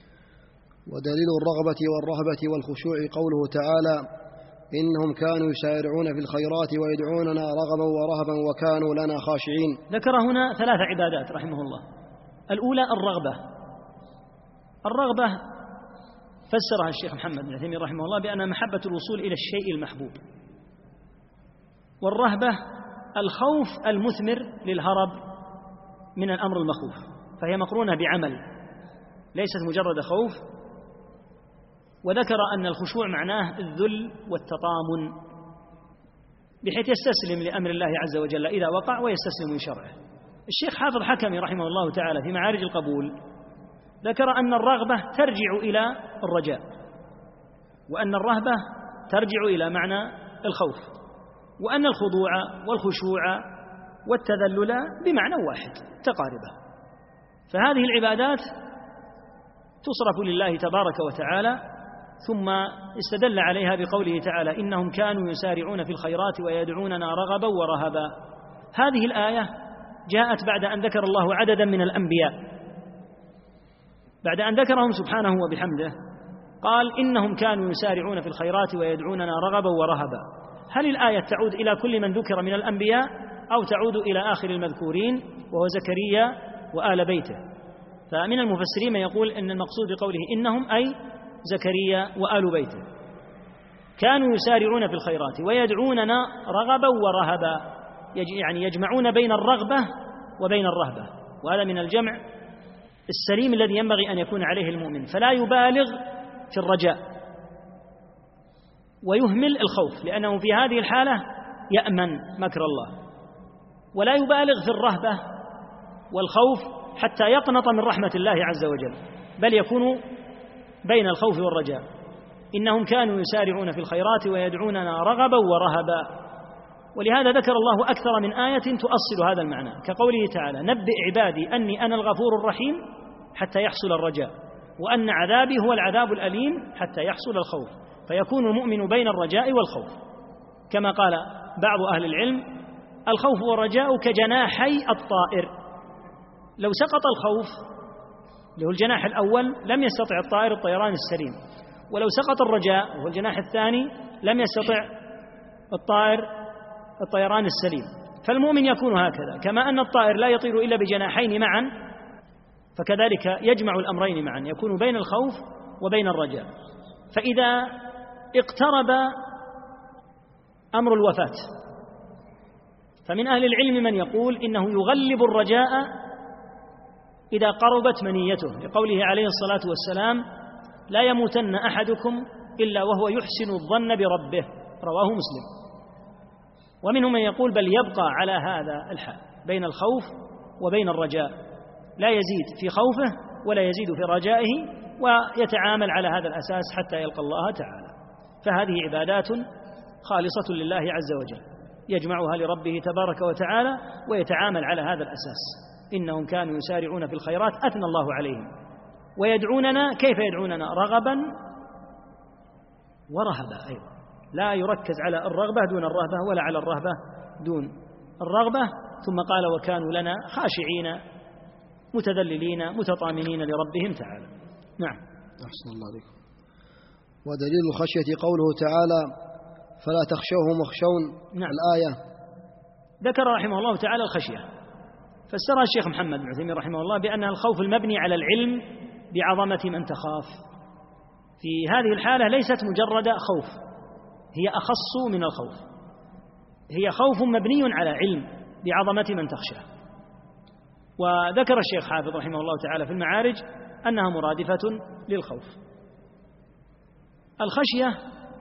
ودليل الرغبة والرهبة والخشوع قوله تعالى إنهم كانوا يسارعون في الخيرات ويدعوننا رغبا ورهبا وكانوا لنا خاشعين. ذكر هنا ثلاث عبادات رحمه الله. الأولى الرغبة. الرغبة فسرها الشيخ محمد بن عثيمين رحمه الله بأن محبة الوصول إلى الشيء المحبوب. والرهبة الخوف المثمر للهرب من الأمر المخوف، فهي مقرونة بعمل ليست مجرد خوف. وذكر أن الخشوع معناه الذل والتطامن، بحيث يستسلم لأمر الله عز وجل إذا وقع ويستسلم لشرعه. الشيخ حافظ حكمي رحمه الله تعالى في معارج القبول ذكر أن الرغبة ترجع إلى الرجاء، وأن الرهبة ترجع إلى معنى الخوف، وأن الخضوع والخشوع والتذلل بمعنى واحد تقاربا. فهذه العبادات تصرف لله تبارك وتعالى، ثم استدل عليها بقوله تعالى: إنهم كانوا يسارعون في الخيرات ويدعوننا رغبا ورهبا. هذه الآية جاءت بعد أن ذكر الله عددا من الأنبياء، بعد أن ذكرهم سبحانه وبحمده قال: إنهم كانوا يسارعون في الخيرات ويدعوننا رغبا ورهبا. هل الآية تعود إلى كل من ذكر من الأنبياء أو تعود إلى آخر المذكورين وهو زكريا وآل بيته؟ فمن المفسرين من يقول أن المقصود بقوله إنهم أي زكريا وآل بيته كانوا يسارعون في الخيرات ويدعوننا رغبا ورهبا، يعني يجمعون بين الرغبة وبين الرهبة، وهذا من الجمع السليم الذي ينبغي أن يكون عليه المؤمن، فلا يبالغ في الرجاء ويهمل الخوف، لأنه في هذه الحالة يأمن مكر الله، ولا يبالغ في الرهبة والخوف حتى يقنط من رحمة الله عز وجل، بل يكون بين الخوف والرجاء. إنهم كانوا يسارعون في الخيرات ويدعوننا رغبا ورهبا. ولهذا ذكر الله أكثر من آية تؤصل هذا المعنى، كقوله تعالى: نبئ عبادي أني أنا الغفور الرحيم حتى يحصل الرجاء، وأن عذابي هو العذاب الأليم حتى يحصل الخوف. فيكون المؤمن بين الرجاء والخوف، كما قال بعض أهل العلم: الخوف والرجاء كجناحي الطائر، لو سقط الخوف له الجناح الأول لم يستطع الطائر الطيران السليم، ولو سقط الرجاء وهو الجناح الثاني لم يستطع الطائر الطيران السليم. فالمؤمن يكون هكذا، كما أن الطائر لا يطير إلا بجناحين معا، فكذلك يجمع الأمرين معا، يكون بين الخوف وبين الرجاء. فإذا اقترب أمر الوفاة فمن أهل العلم من يقول إنه يغلب الرجاء إذا قربت منيته، لقوله عليه الصلاة والسلام: لا يموتن أحدكم إلا وهو يحسن الظن بربه، رواه مسلم. ومنهم من يقول بل يبقى على هذا الحال بين الخوف وبين الرجاء، لا يزيد في خوفه ولا يزيد في رجائه، ويتعامل على هذا الأساس حتى يلقى الله تعالى. فهذه عبادات خالصة لله عز وجل يجمعها لربه تبارك وتعالى، ويتعامل على هذا الأساس. إنهم كانوا يسارعون في الخيرات أثنى الله عليهم، ويدعوننا، كيف يدعوننا؟ رغبا ورهبا أيضا، لا يركز على الرغبة دون الرهبة ولا على الرهبة دون الرغبة. ثم قال: وكانوا لنا خاشعين متذللين متطامنين لربهم تعالى. نعم. أحسن الله عليكم. ودليل الخشية قوله تعالى: فلا تخشوهم واخشون. نعم. الآية ذكر رحمه الله تعالى الخشية، فسرها الشيخ محمد بن عثيمين رحمه الله بأنها الخوف المبني على العلم بعظمة من تخاف. في هذه الحالة ليست مجرد خوف، هي أخص من الخوف، هي خوف مبني على علم بعظمة من تخشى. وذكر الشيخ حافظ رحمه الله تعالى في المعارج أنها مرادفة للخوف. الخشية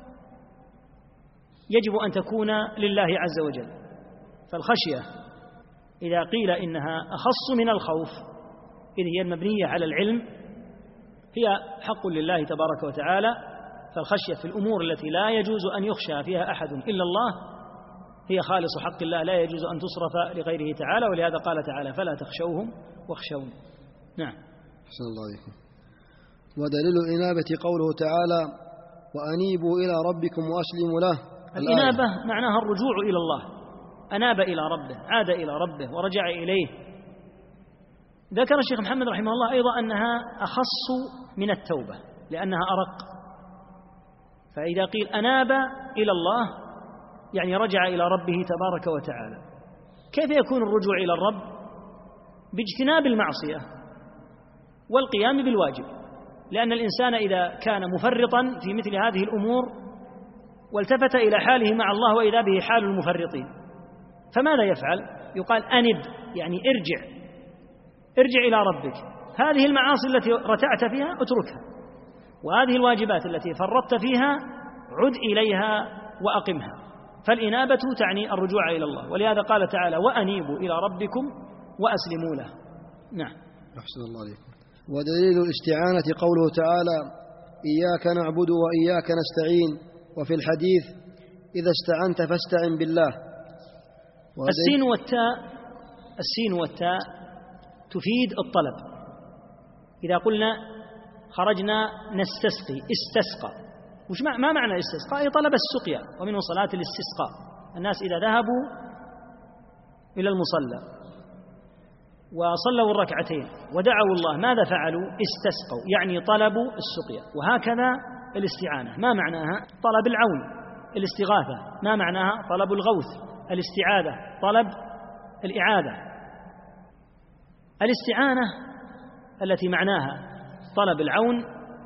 يجب أن تكون لله عز وجل، فالخشية إذا قيل إنها أخص من الخوف إذ هي المبنية على العلم هي حق لله تبارك وتعالى. فالخشية في الأمور التي لا يجوز أن يخشى فيها أحد إلا الله هي خالص حق الله، لا يجوز أن تصرف لغيره تعالى، ولهذا قال تعالى: فلا تخشوهم واخشون. نعم. أحسن الله عليكم. ودليل الإنابة قوله تعالى: وأنيبوا إلى ربكم وأسلموا له. الإنابة معناها الرجوع إلى الله، أناب إلى ربه، عاد إلى ربه ورجع إليه. ذكر الشيخ محمد رحمه الله أيضا أنها أخص من التوبة لأنها أرق. فإذا قيل أناب إلى الله يعني رجع إلى ربه تبارك وتعالى. كيف يكون الرجوع إلى الرب؟ باجتناب المعصية والقيام بالواجب، لأن الإنسان إذا كان مفرطا في مثل هذه الأمور والتفت إلى حاله مع الله وإذا به حال المفرطين، فماذا يفعل؟ يقال أنب، يعني ارجع ارجع إلى ربك، هذه المعاصي التي رتعت فيها اتركها، وهذه الواجبات التي فرطت فيها عد إليها وأقمها. فالإنابة تعني الرجوع إلى الله، ولهذا قال تعالى وأنيبوا إلى ربكم وأسلموا له. نعم. أحسن الله عليكم. ودليل الاستعانة قوله تعالى إياك نعبد وإياك نستعين، وفي الحديث إذا استعنت فاستعن بالله. السين والتاء السين والتاء تفيد الطلب. إذا قلنا خرجنا نستسقي، استسقى، وش ما معنى استسقى؟ أي طلب السقيا، ومنه صلاة الاستسقاء. الناس إذا ذهبوا إلى المصلى وصلوا الركعتين ودعوا الله ماذا فعلوا؟ استسقوا، يعني طلبوا السقيا. وهكذا الاستعانة ما معناها؟ طلب العون. الاستغاثة ما معناها؟ طلب الغوث. الاستعاذة طلب الإعادة. الاستعانة التي معناها طلب العون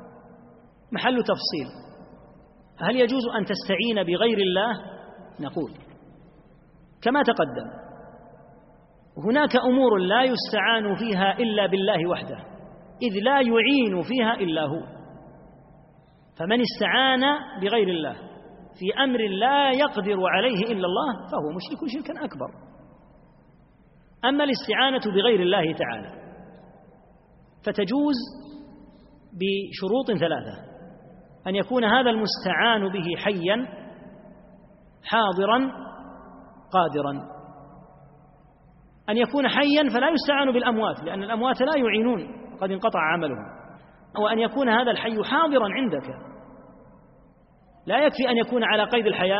محل تفصيل. هل يجوز أن تستعين بغير الله؟ نقول كما تقدم هناك أمور لا يستعان فيها إلا بالله وحده، إذ لا يعين فيها إلا هو. فمن استعان بغير الله في أمر لا يقدر عليه إلا الله فهو مشرك شركا أكبر. أما الاستعانة بغير الله تعالى فتجوز بشروط ثلاثة: أن يكون هذا المستعان به حيا حاضرا قادرا. أن يكون حيا فلا يستعان بالأموات، لأن الأموات لا يعينون قد انقطع عملهم. وأن يكون هذا الحي حاضرا عندك، لا يكفي أن يكون على قيد الحياة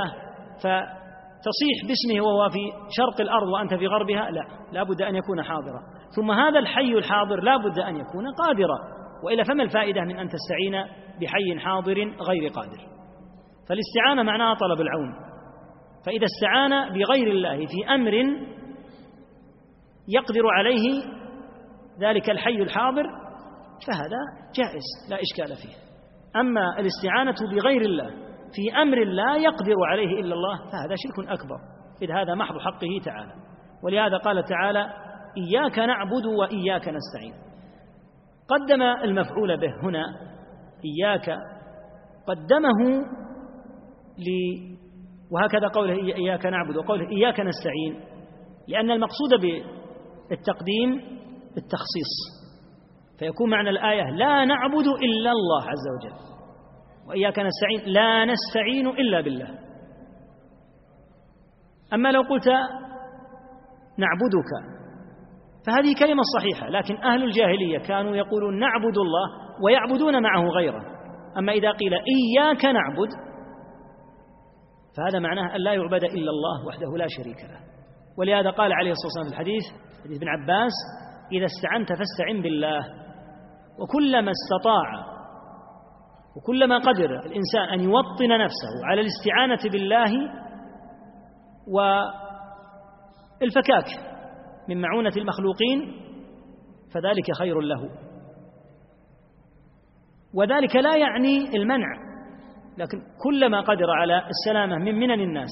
فتصيح باسمه وهو في شرق الأرض وأنت في غربها، لا، لا بد أن يكون حاضرا. ثم هذا الحي الحاضر لا بد أن يكون قادرا، وإلا فما الفائدة من أن تستعين بحي حاضر غير قادر؟ فالاستعانة معناها طلب العون. فإذا استعان بغير الله في أمر يقدر عليه ذلك الحي الحاضر فهذا جائز لا إشكال فيه. أما الاستعانة بغير الله في أمر لا يقدر عليه إلا الله فهذا شرك أكبر، إذ هذا محض حقه تعالى. ولهذا قال تعالى إياك نعبد وإياك نستعين. قدم المفعول به هنا إياك، قدمه ل وهكذا قوله إياك نعبد وقوله إياك نستعين، لأن المقصود بالتقديم التخصيص، فيكون معنى الآية لا نعبد إلا الله عز وجل، وإياك نستعين لا نستعين إلا بالله. أما لو قلت نعبدك فهذه كلمة صحيحة، لكن أهل الجاهلية كانوا يقولون نعبد الله ويعبدون معه غيره. أما إذا قيل إياك نعبد فهذا معناه أن لا يعبد إلا الله وحده لا شريك له. ولهذا قال عليه الصلاة والسلام في الحديث حديث ابن عباس إذا استعنت فاستعن بالله. وكلما استطاع وكلما قدر الإنسان أن يوطن نفسه على الاستعانة بالله والفكاك من معونة المخلوقين فذلك خير له. وذلك لا يعني المنع، لكن كلما قدر على السلامة من منن الناس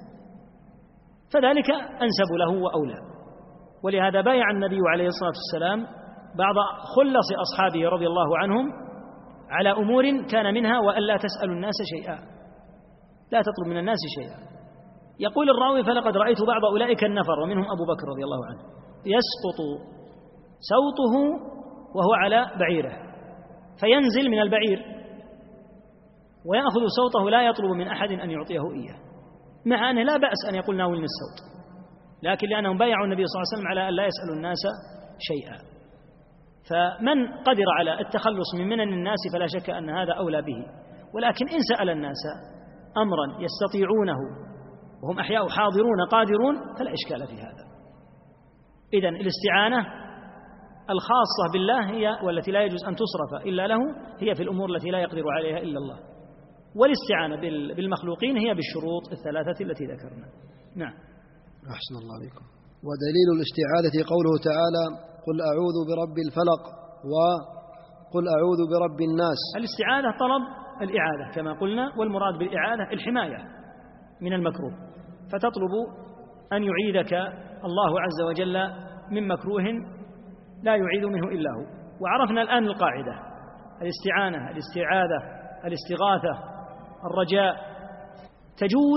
فذلك أنسب له وأولى. ولهذا بايع النبي عليه الصلاة والسلام بعض خلص أصحابه رضي الله عنهم على أمور كان منها وألا تسألوا الناس شيئا، لا تطلب من الناس شيئا. يقول الراوي فلقد رأيت بعض أولئك النفر ومنهم أبو بكر رضي الله عنه يسقط صوته وهو على بعيره فينزل من البعير ويأخذ صوته لا يطلب من أحد أن يعطيه إياه، مع أنه لا بأس أن يقول ناولني الصوت، لكن لأنهم بايعوا النبي صلى الله عليه وسلم على أن لا يسألوا الناس شيئا. فمن قدر على التخلص من منن الناس فلا شك أن هذا أولى به. ولكن إن سأل الناس أمرا يستطيعونه وهم أحياء حاضرون قادرون فلا إشكال في هذا. إذن الاستعانة الخاصة بالله هي والتي لا يجوز أن تصرف إلا له هي في الأمور التي لا يقدر عليها إلا الله، والاستعانة بالمخلوقين هي بالشروط الثلاثة التي ذكرنا. نعم. أحسن الله عليكم. ودليل الاستعاذة قوله تعالى قل أعوذ برب الفلق وقل أعوذ برب الناس. الاستعاذة طلب الإعادة كما قلنا، والمراد بالإعادة الحماية من المكروه، فتطلب أن يعيدك الله عز وجل من مكروه لا يعيذ منه إلا هو. وعرفنا الآن القاعدة: الاستعانة، الاستعاذة، الاستغاثة، الرجاء تجوز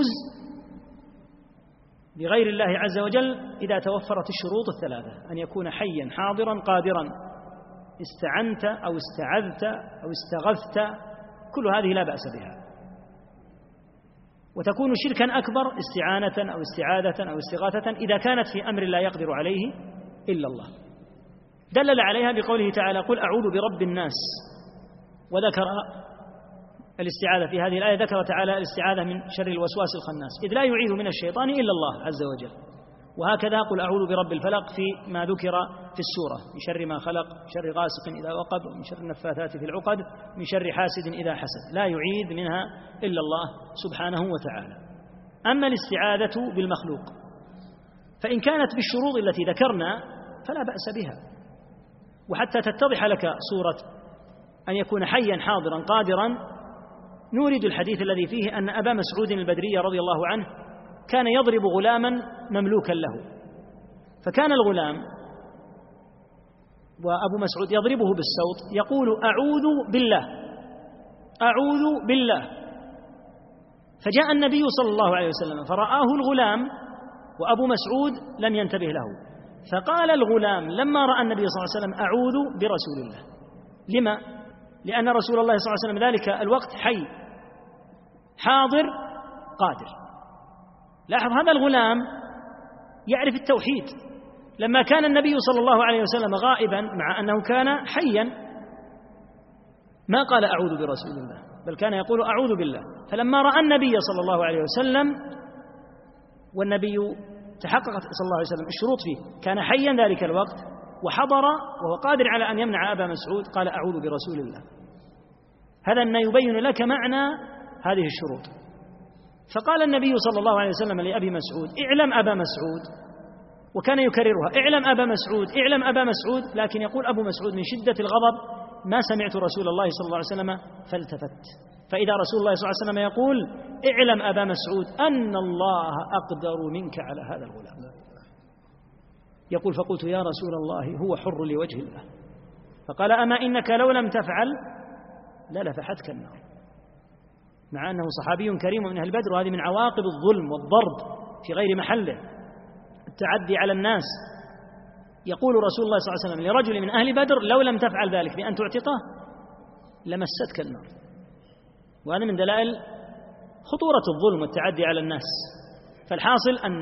بغير الله عز وجل إذا توفرت الشروط الثلاثة: أن يكون حيا حاضرا قادرا، استعنت أو استعذت أو استغثت، كل هذه لا بأس بها. وتكون شركا أكبر استعانة أو استعاذة أو استغاثة إذا كانت في أمر لا يقدر عليه إلا الله. دلل عليها بقوله تعالى: قل أعوذ برب الناس. وذكر الاستعاذة في هذه الآية، ذكر تعالى الاستعاذة من شر الوسواس الخناس، إذ لا يعيذ من الشيطان إلا الله عز وجل. وهكذا قل أعوذ برب الفلق في ما ذكر في السورة: من شر ما خلق، من شر غاسق إذا وقب، ومن شر النفاثات في العقد، من شر حاسد إذا حسد. لا يعيذ منها إلا الله سبحانه وتعالى. أما الاستعاذة بالمخلوق فإن كانت بالشروط التي ذكرنا فلا بأس بها. وحتى تتضح لك صورة أن يكون حيا حاضرا قادرا نورد الحديث الذي فيه أن أبا مسعود البدري رضي الله عنه كان يضرب غلاما مملوكا له، فكان الغلام وأبو مسعود يضربه بالصوت يقول: أعوذ بالله، أعوذ بالله. فجاء النبي صلى الله عليه وسلم فرآه الغلام وأبو مسعود لم ينتبه له، فقال الغلام لما رأى النبي صلى الله عليه وسلم: أعوذ برسول الله. لما؟ لأن رسول الله صلى الله عليه وسلم ذلك الوقت حي حاضر قادر. لاحظ، هذا الغلام يعرف التوحيد. لما كان النبي صلى الله عليه وسلم غائبا مع أنه كان حيا ما قال أعوذ برسول الله، بل كان يقول أعوذ بالله. فلما رأى النبي صلى الله عليه وسلم والنبي تحققت صلى الله عليه وسلم الشروط فيه، كان حيا ذلك الوقت وحضر وهو قادر على أن يمنع أبا مسعود، قال أعوذ برسول الله. هذا ما يبين لك معنى هذه الشروط. فقال النبي صلى الله عليه وسلم لأبي مسعود: اعلم أبا مسعود، وكان يكررها: اعلم أبا مسعود، اعلم أبا مسعود. لكن يقول أبو مسعود من شدة الغضب: ما سمعت رسول الله صلى الله عليه وسلم فالتفت. فإذا رسول الله صلى الله عليه وسلم يقول: اعلم أبا مسعود أن الله أقدر منك على هذا الغلام، يقول: فقلت يا رسول الله هو حر لوجه الله. فقال: أما إنك لو لم تفعل للفحتك النار. مع أنه صحابي كريم من أهل بدر، وهذه من عواقب الظلم والضرب في غير محله، التعدي على الناس. يقول رسول الله صلى الله عليه وسلم لرجل من أهل بدر: لو لم تفعل ذلك بأن تعتقه لمستك النار. وهذا من دلائل خطورة الظلم والتعدي على الناس. فالحاصل أن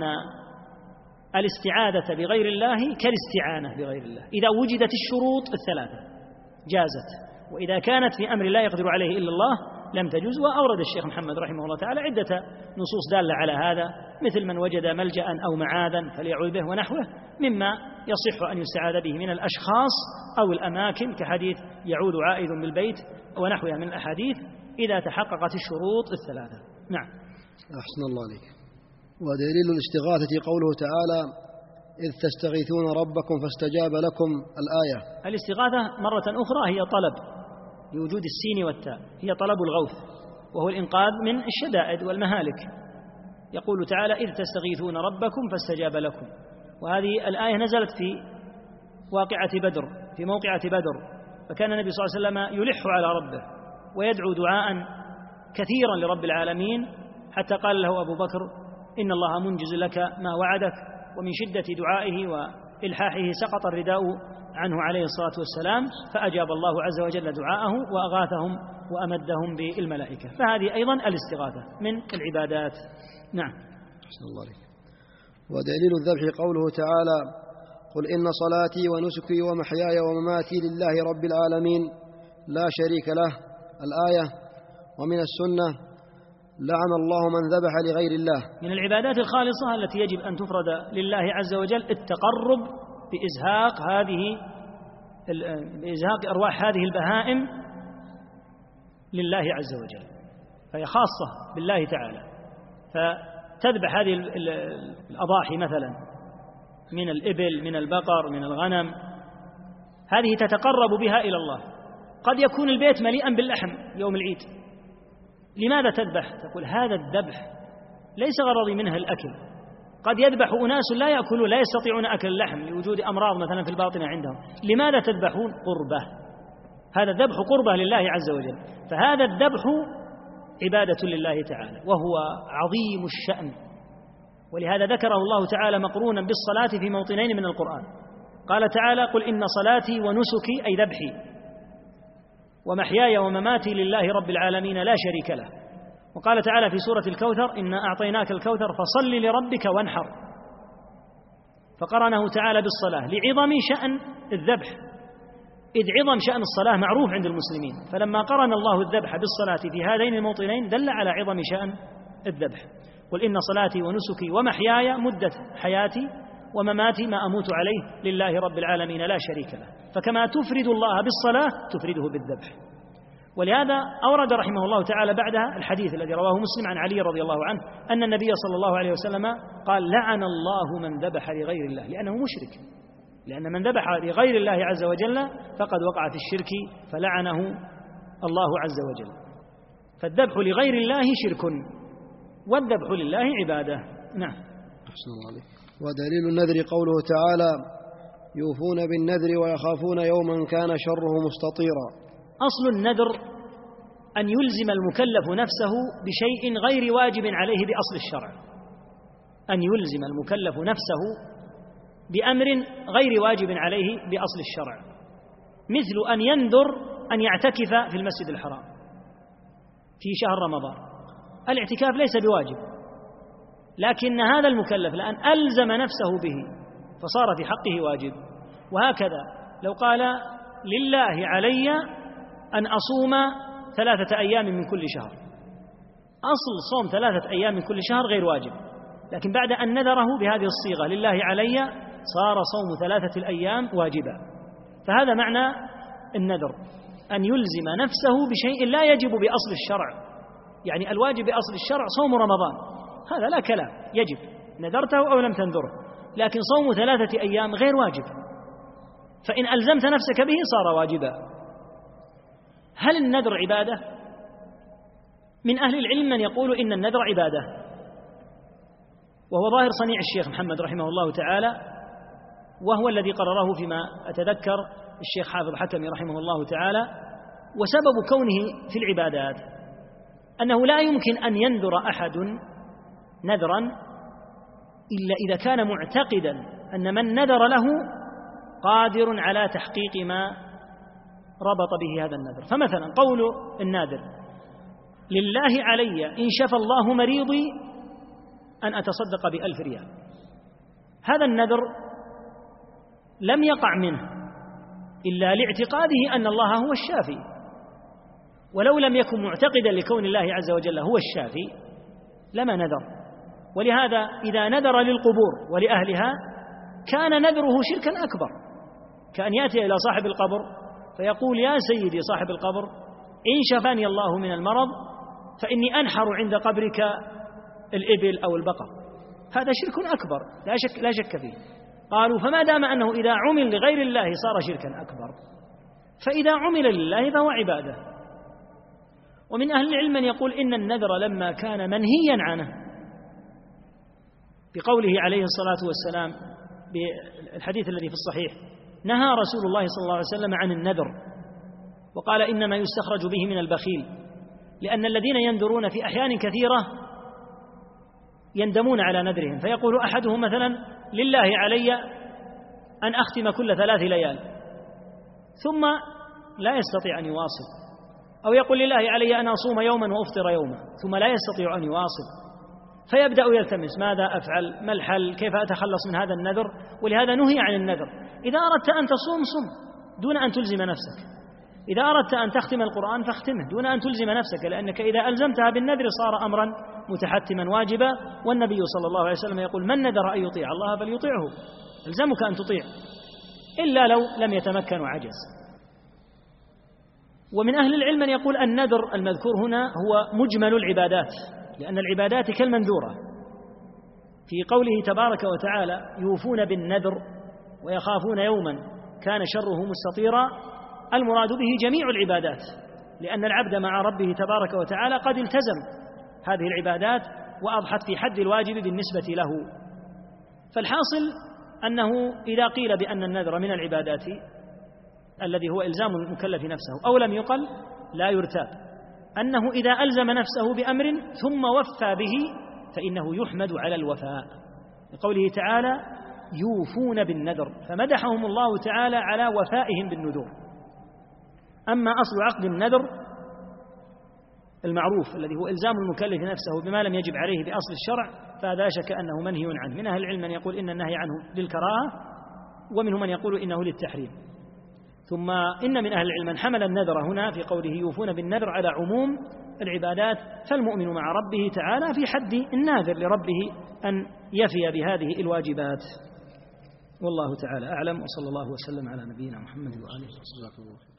الاستعاذة بغير الله كالاستعانة بغير الله إذا وجدت الشروط الثلاثة جازت، وإذا كانت في أمر لا يقدر عليه إلا الله لم تجوز. وأورد الشيخ محمد رحمه الله تعالى عدة نصوص دالة على هذا، مثل من وجد ملجأ أو معاذا فليعوذ به ونحوه، مما يصح أن يستعاذ به من الأشخاص أو الأماكن، كحديث يعود عائذ بالبيت ونحوها من الأحاديث، إذا تحققت الشروط الثلاثة. نعم. أحسن الله عليك. ودليل الاستغاثة قوله تعالى: إذ تستغيثون ربكم فاستجاب لكم، الآية. الاستغاثة مرة أخرى هي طلب لوجود السين والتاء، هي طلب الغوث، وهو الإنقاذ من الشدائد والمهالك. يقول تعالى: إذ تستغيثون ربكم فاستجاب لكم. وهذه الآية نزلت في واقعة بدر، في موقعة بدر، فكان النبي صلى الله عليه وسلم يلح على ربه ويدعو دعاء كثيرا لرب العالمين، حتى قال له أبو بكر: إن الله منجز لك ما وعدك. ومن شدة دعائه وإلحاحه سقط الرداء عنه عليه الصلاة والسلام، فأجاب الله عز وجل دعاءه وأغاثهم وأمدهم بالملائكة. فهذه أيضا الاستغاثة من العبادات. نعم. أحسن الله عليك. ودليل الذبح قوله تعالى: قل إن صلاتي ونسكي ومحياي ومماتي لله رب العالمين لا شريك له، الآية. ومن السنة: لعن الله من ذبح لغير الله. من العبادات الخالصة التي يجب أن تفرد لله عز وجل التقرب بإزهاق هذه بإزهاق أرواح هذه البهائم لله عز وجل، فهي خاصة بالله تعالى. فتذبح هذه الأضاحي مثلا من الإبل، من البقر، من الغنم، هذه تتقرب بها إلى الله. قد يكون البيت مليئا باللحم يوم العيد، لماذا تذبح؟ تقول: هذا الذبح ليس غرضي منها الأكل، قد يذبح أناس لا يأكلون، لا يستطيعون أكل اللحم لوجود أمراض مثلا في الباطنة عندهم. لماذا تذبحون؟ قربة، هذا الذبح قربة لله عز وجل. فهذا الذبح عبادة لله تعالى وهو عظيم الشأن، ولهذا ذكره الله تعالى مقرونا بالصلاة في موطنين من القرآن. قال تعالى: قل إن صلاتي ونسكي، أي ذبحي، ومحياي ومماتي لله رب العالمين لا شريك له. وقال تعالى في سورة الكوثر: إنا أعطيناك الكوثر فصل لربك وانحر. فقرنه تعالى بالصلاة لعظم شأن الذبح، إذ عظم شأن الصلاة معروف عند المسلمين، فلما قرن الله الذبح بالصلاة في هذين الموطنين دل على عظم شأن الذبح. قل إن صلاتي ونسكي ومحياي، مدة حياتي، ومماتي ما أموت عليه لله رب العالمين لا شريك له. فكما تفرد الله بالصلاة تفرده بالذبح. ولهذا أورد رحمه الله تعالى بعدها الحديث الذي رواه مسلم عن علي رضي الله عنه أن النبي صلى الله عليه وسلم قال: لعن الله من ذبح لغير الله، لأنه مشرك، لأن من ذبح لغير الله عز وجل فقد وقع في الشرك فلعنه الله عز وجل. فالذبح لغير الله شرك، والذبح لله عبادة. نعم. أحسن الله عليك. ودليل النذر قوله تعالى: يوفون بالنذر ويخافون يوما كان شره مستطيرا. أصل النذر أن يلزم المكلف نفسه بشيء غير واجب عليه بأصل الشرع، أن يلزم المكلف نفسه بأمر غير واجب عليه بأصل الشرع، مثل أن ينذر أن يعتكف في المسجد الحرام في شهر رمضان. الاعتكاف ليس بواجب، لكن هذا المكلف الآن ألزم نفسه به فصار في حقه واجب. وهكذا لو قال: لله علي أن أصوم ثلاثة أيام من كل شهر، أصل صوم ثلاثة أيام من كل شهر غير واجب، لكن بعد أن نذره بهذه الصيغة لله علي صار صوم ثلاثة الأيام واجبا. فهذا معنى النذر، أن يلزم نفسه بشيء لا يجب بأصل الشرع. يعني الواجب بأصل الشرع صوم رمضان، هذا لا كلام، يجب نذرته أو لم تنذره، لكن صوم ثلاثة أيام غير واجب، فإن ألزمت نفسك به صار واجبا. هل النذر عبادة؟ من أهل العلم من يقول إن النذر عبادة، وهو ظاهر صنيع الشيخ محمد رحمه الله تعالى، وهو الذي قرره فيما أتذكر الشيخ حافظ حكمي رحمه الله تعالى. وسبب كونه في العبادات أنه لا يمكن أن ينذر أحد نذرا إلا إذا كان معتقدا أن من نذر له قادر على تحقيق ما ربط به هذا النذر. فمثلا قول الناذر: لله علي إن شفى الله مريضي أن أتصدق بألف ريال، هذا النذر لم يقع منه إلا لاعتقاده أن الله هو الشافي، ولو لم يكن معتقدا لكون الله عز وجل هو الشافي لما نذر. ولهذا إذا نذر للقبور ولأهلها كان نذره شركا أكبر، كأن يأتي إلى صاحب القبر فيقول: يا سيدي صاحب القبر، إن شفاني الله من المرض فإني أنحر عند قبرك الإبل أو البقر. هذا شرك أكبر لا شك, لا شك فيه. قالوا: فما دام أنه إذا عمل لغير الله صار شركا أكبر، فإذا عمل لله فهو عبادة. ومن أهل العلم من يقول إن النذر لما كان منهيا عنه بقوله عليه الصلاة والسلام بالحديث الذي في الصحيح: نهى رسول الله صلى الله عليه وسلم عن النذر، وقال: إنما يستخرج به من البخيل، لأن الذين ينذرون في أحيان كثيرة يندمون على نذرهم، فيقول أحدهم مثلا: لله علي أن أختم كل ثلاث ليال، ثم لا يستطيع أن يواصل، أو يقول: لله علي أن أصوم يوما وأفطر يوما، ثم لا يستطيع أن يواصل، فيبدأ يلتمس: ماذا أفعل؟ ما الحل؟ كيف أتخلص من هذا النذر؟ ولهذا نهي عن النذر. إذا أردت أن تصوم صم دون أن تلزم نفسك، إذا أردت أن تختم القرآن فاختمه دون أن تلزم نفسك، لأنك إذا ألزمتها بالنذر صار أمرا متحتما واجبا. والنبي صلى الله عليه وسلم يقول: من نذر أن يطيع الله فليطيعه، ألزمك أن تطيع إلا لو لم يتمكن وعجز. ومن أهل العلم من يقول النذر المذكور هنا هو مجمل العبادات، لأن العبادات كالمنذورة، في قوله تبارك وتعالى: يوفون بالنذر ويخافون يوما كان شره مستطيرا. المراد به جميع العبادات، لأن العبد مع ربه تبارك وتعالى قد التزم هذه العبادات وأضحت في حد الواجب بالنسبة له، فالحاصل أنه إذا قيل بأن النذر من العبادات الذي هو إلزام المكلف نفسه أو لم يقل لا يرتاب أنه إذا ألزم نفسه بأمر ثم وفى به فإنه يحمد على الوفاء، لقوله تعالى يوفون بالنذر، فمدحهم الله تعالى على وفائهم بالنذور. أما أصل عقد النذر المعروف الذي هو إلزام المكلف نفسه بما لم يجب عليه بأصل الشرع فهذا لا شك أنه منهي عنه. من أهل العلم من يقول إن النهي عنه للكراهة، ومنهم من يقول إنه للتحريم. ثم إن من أهل العلم من حمل النذر هنا في قوله يوفون بالنذر على عموم العبادات، فالمؤمن مع ربه تعالى في حد الناذر لربه أن يفي بهذه الواجبات. والله تعالى أعلم، وصلى الله وسلم على نبينا محمد وآله وصحبه.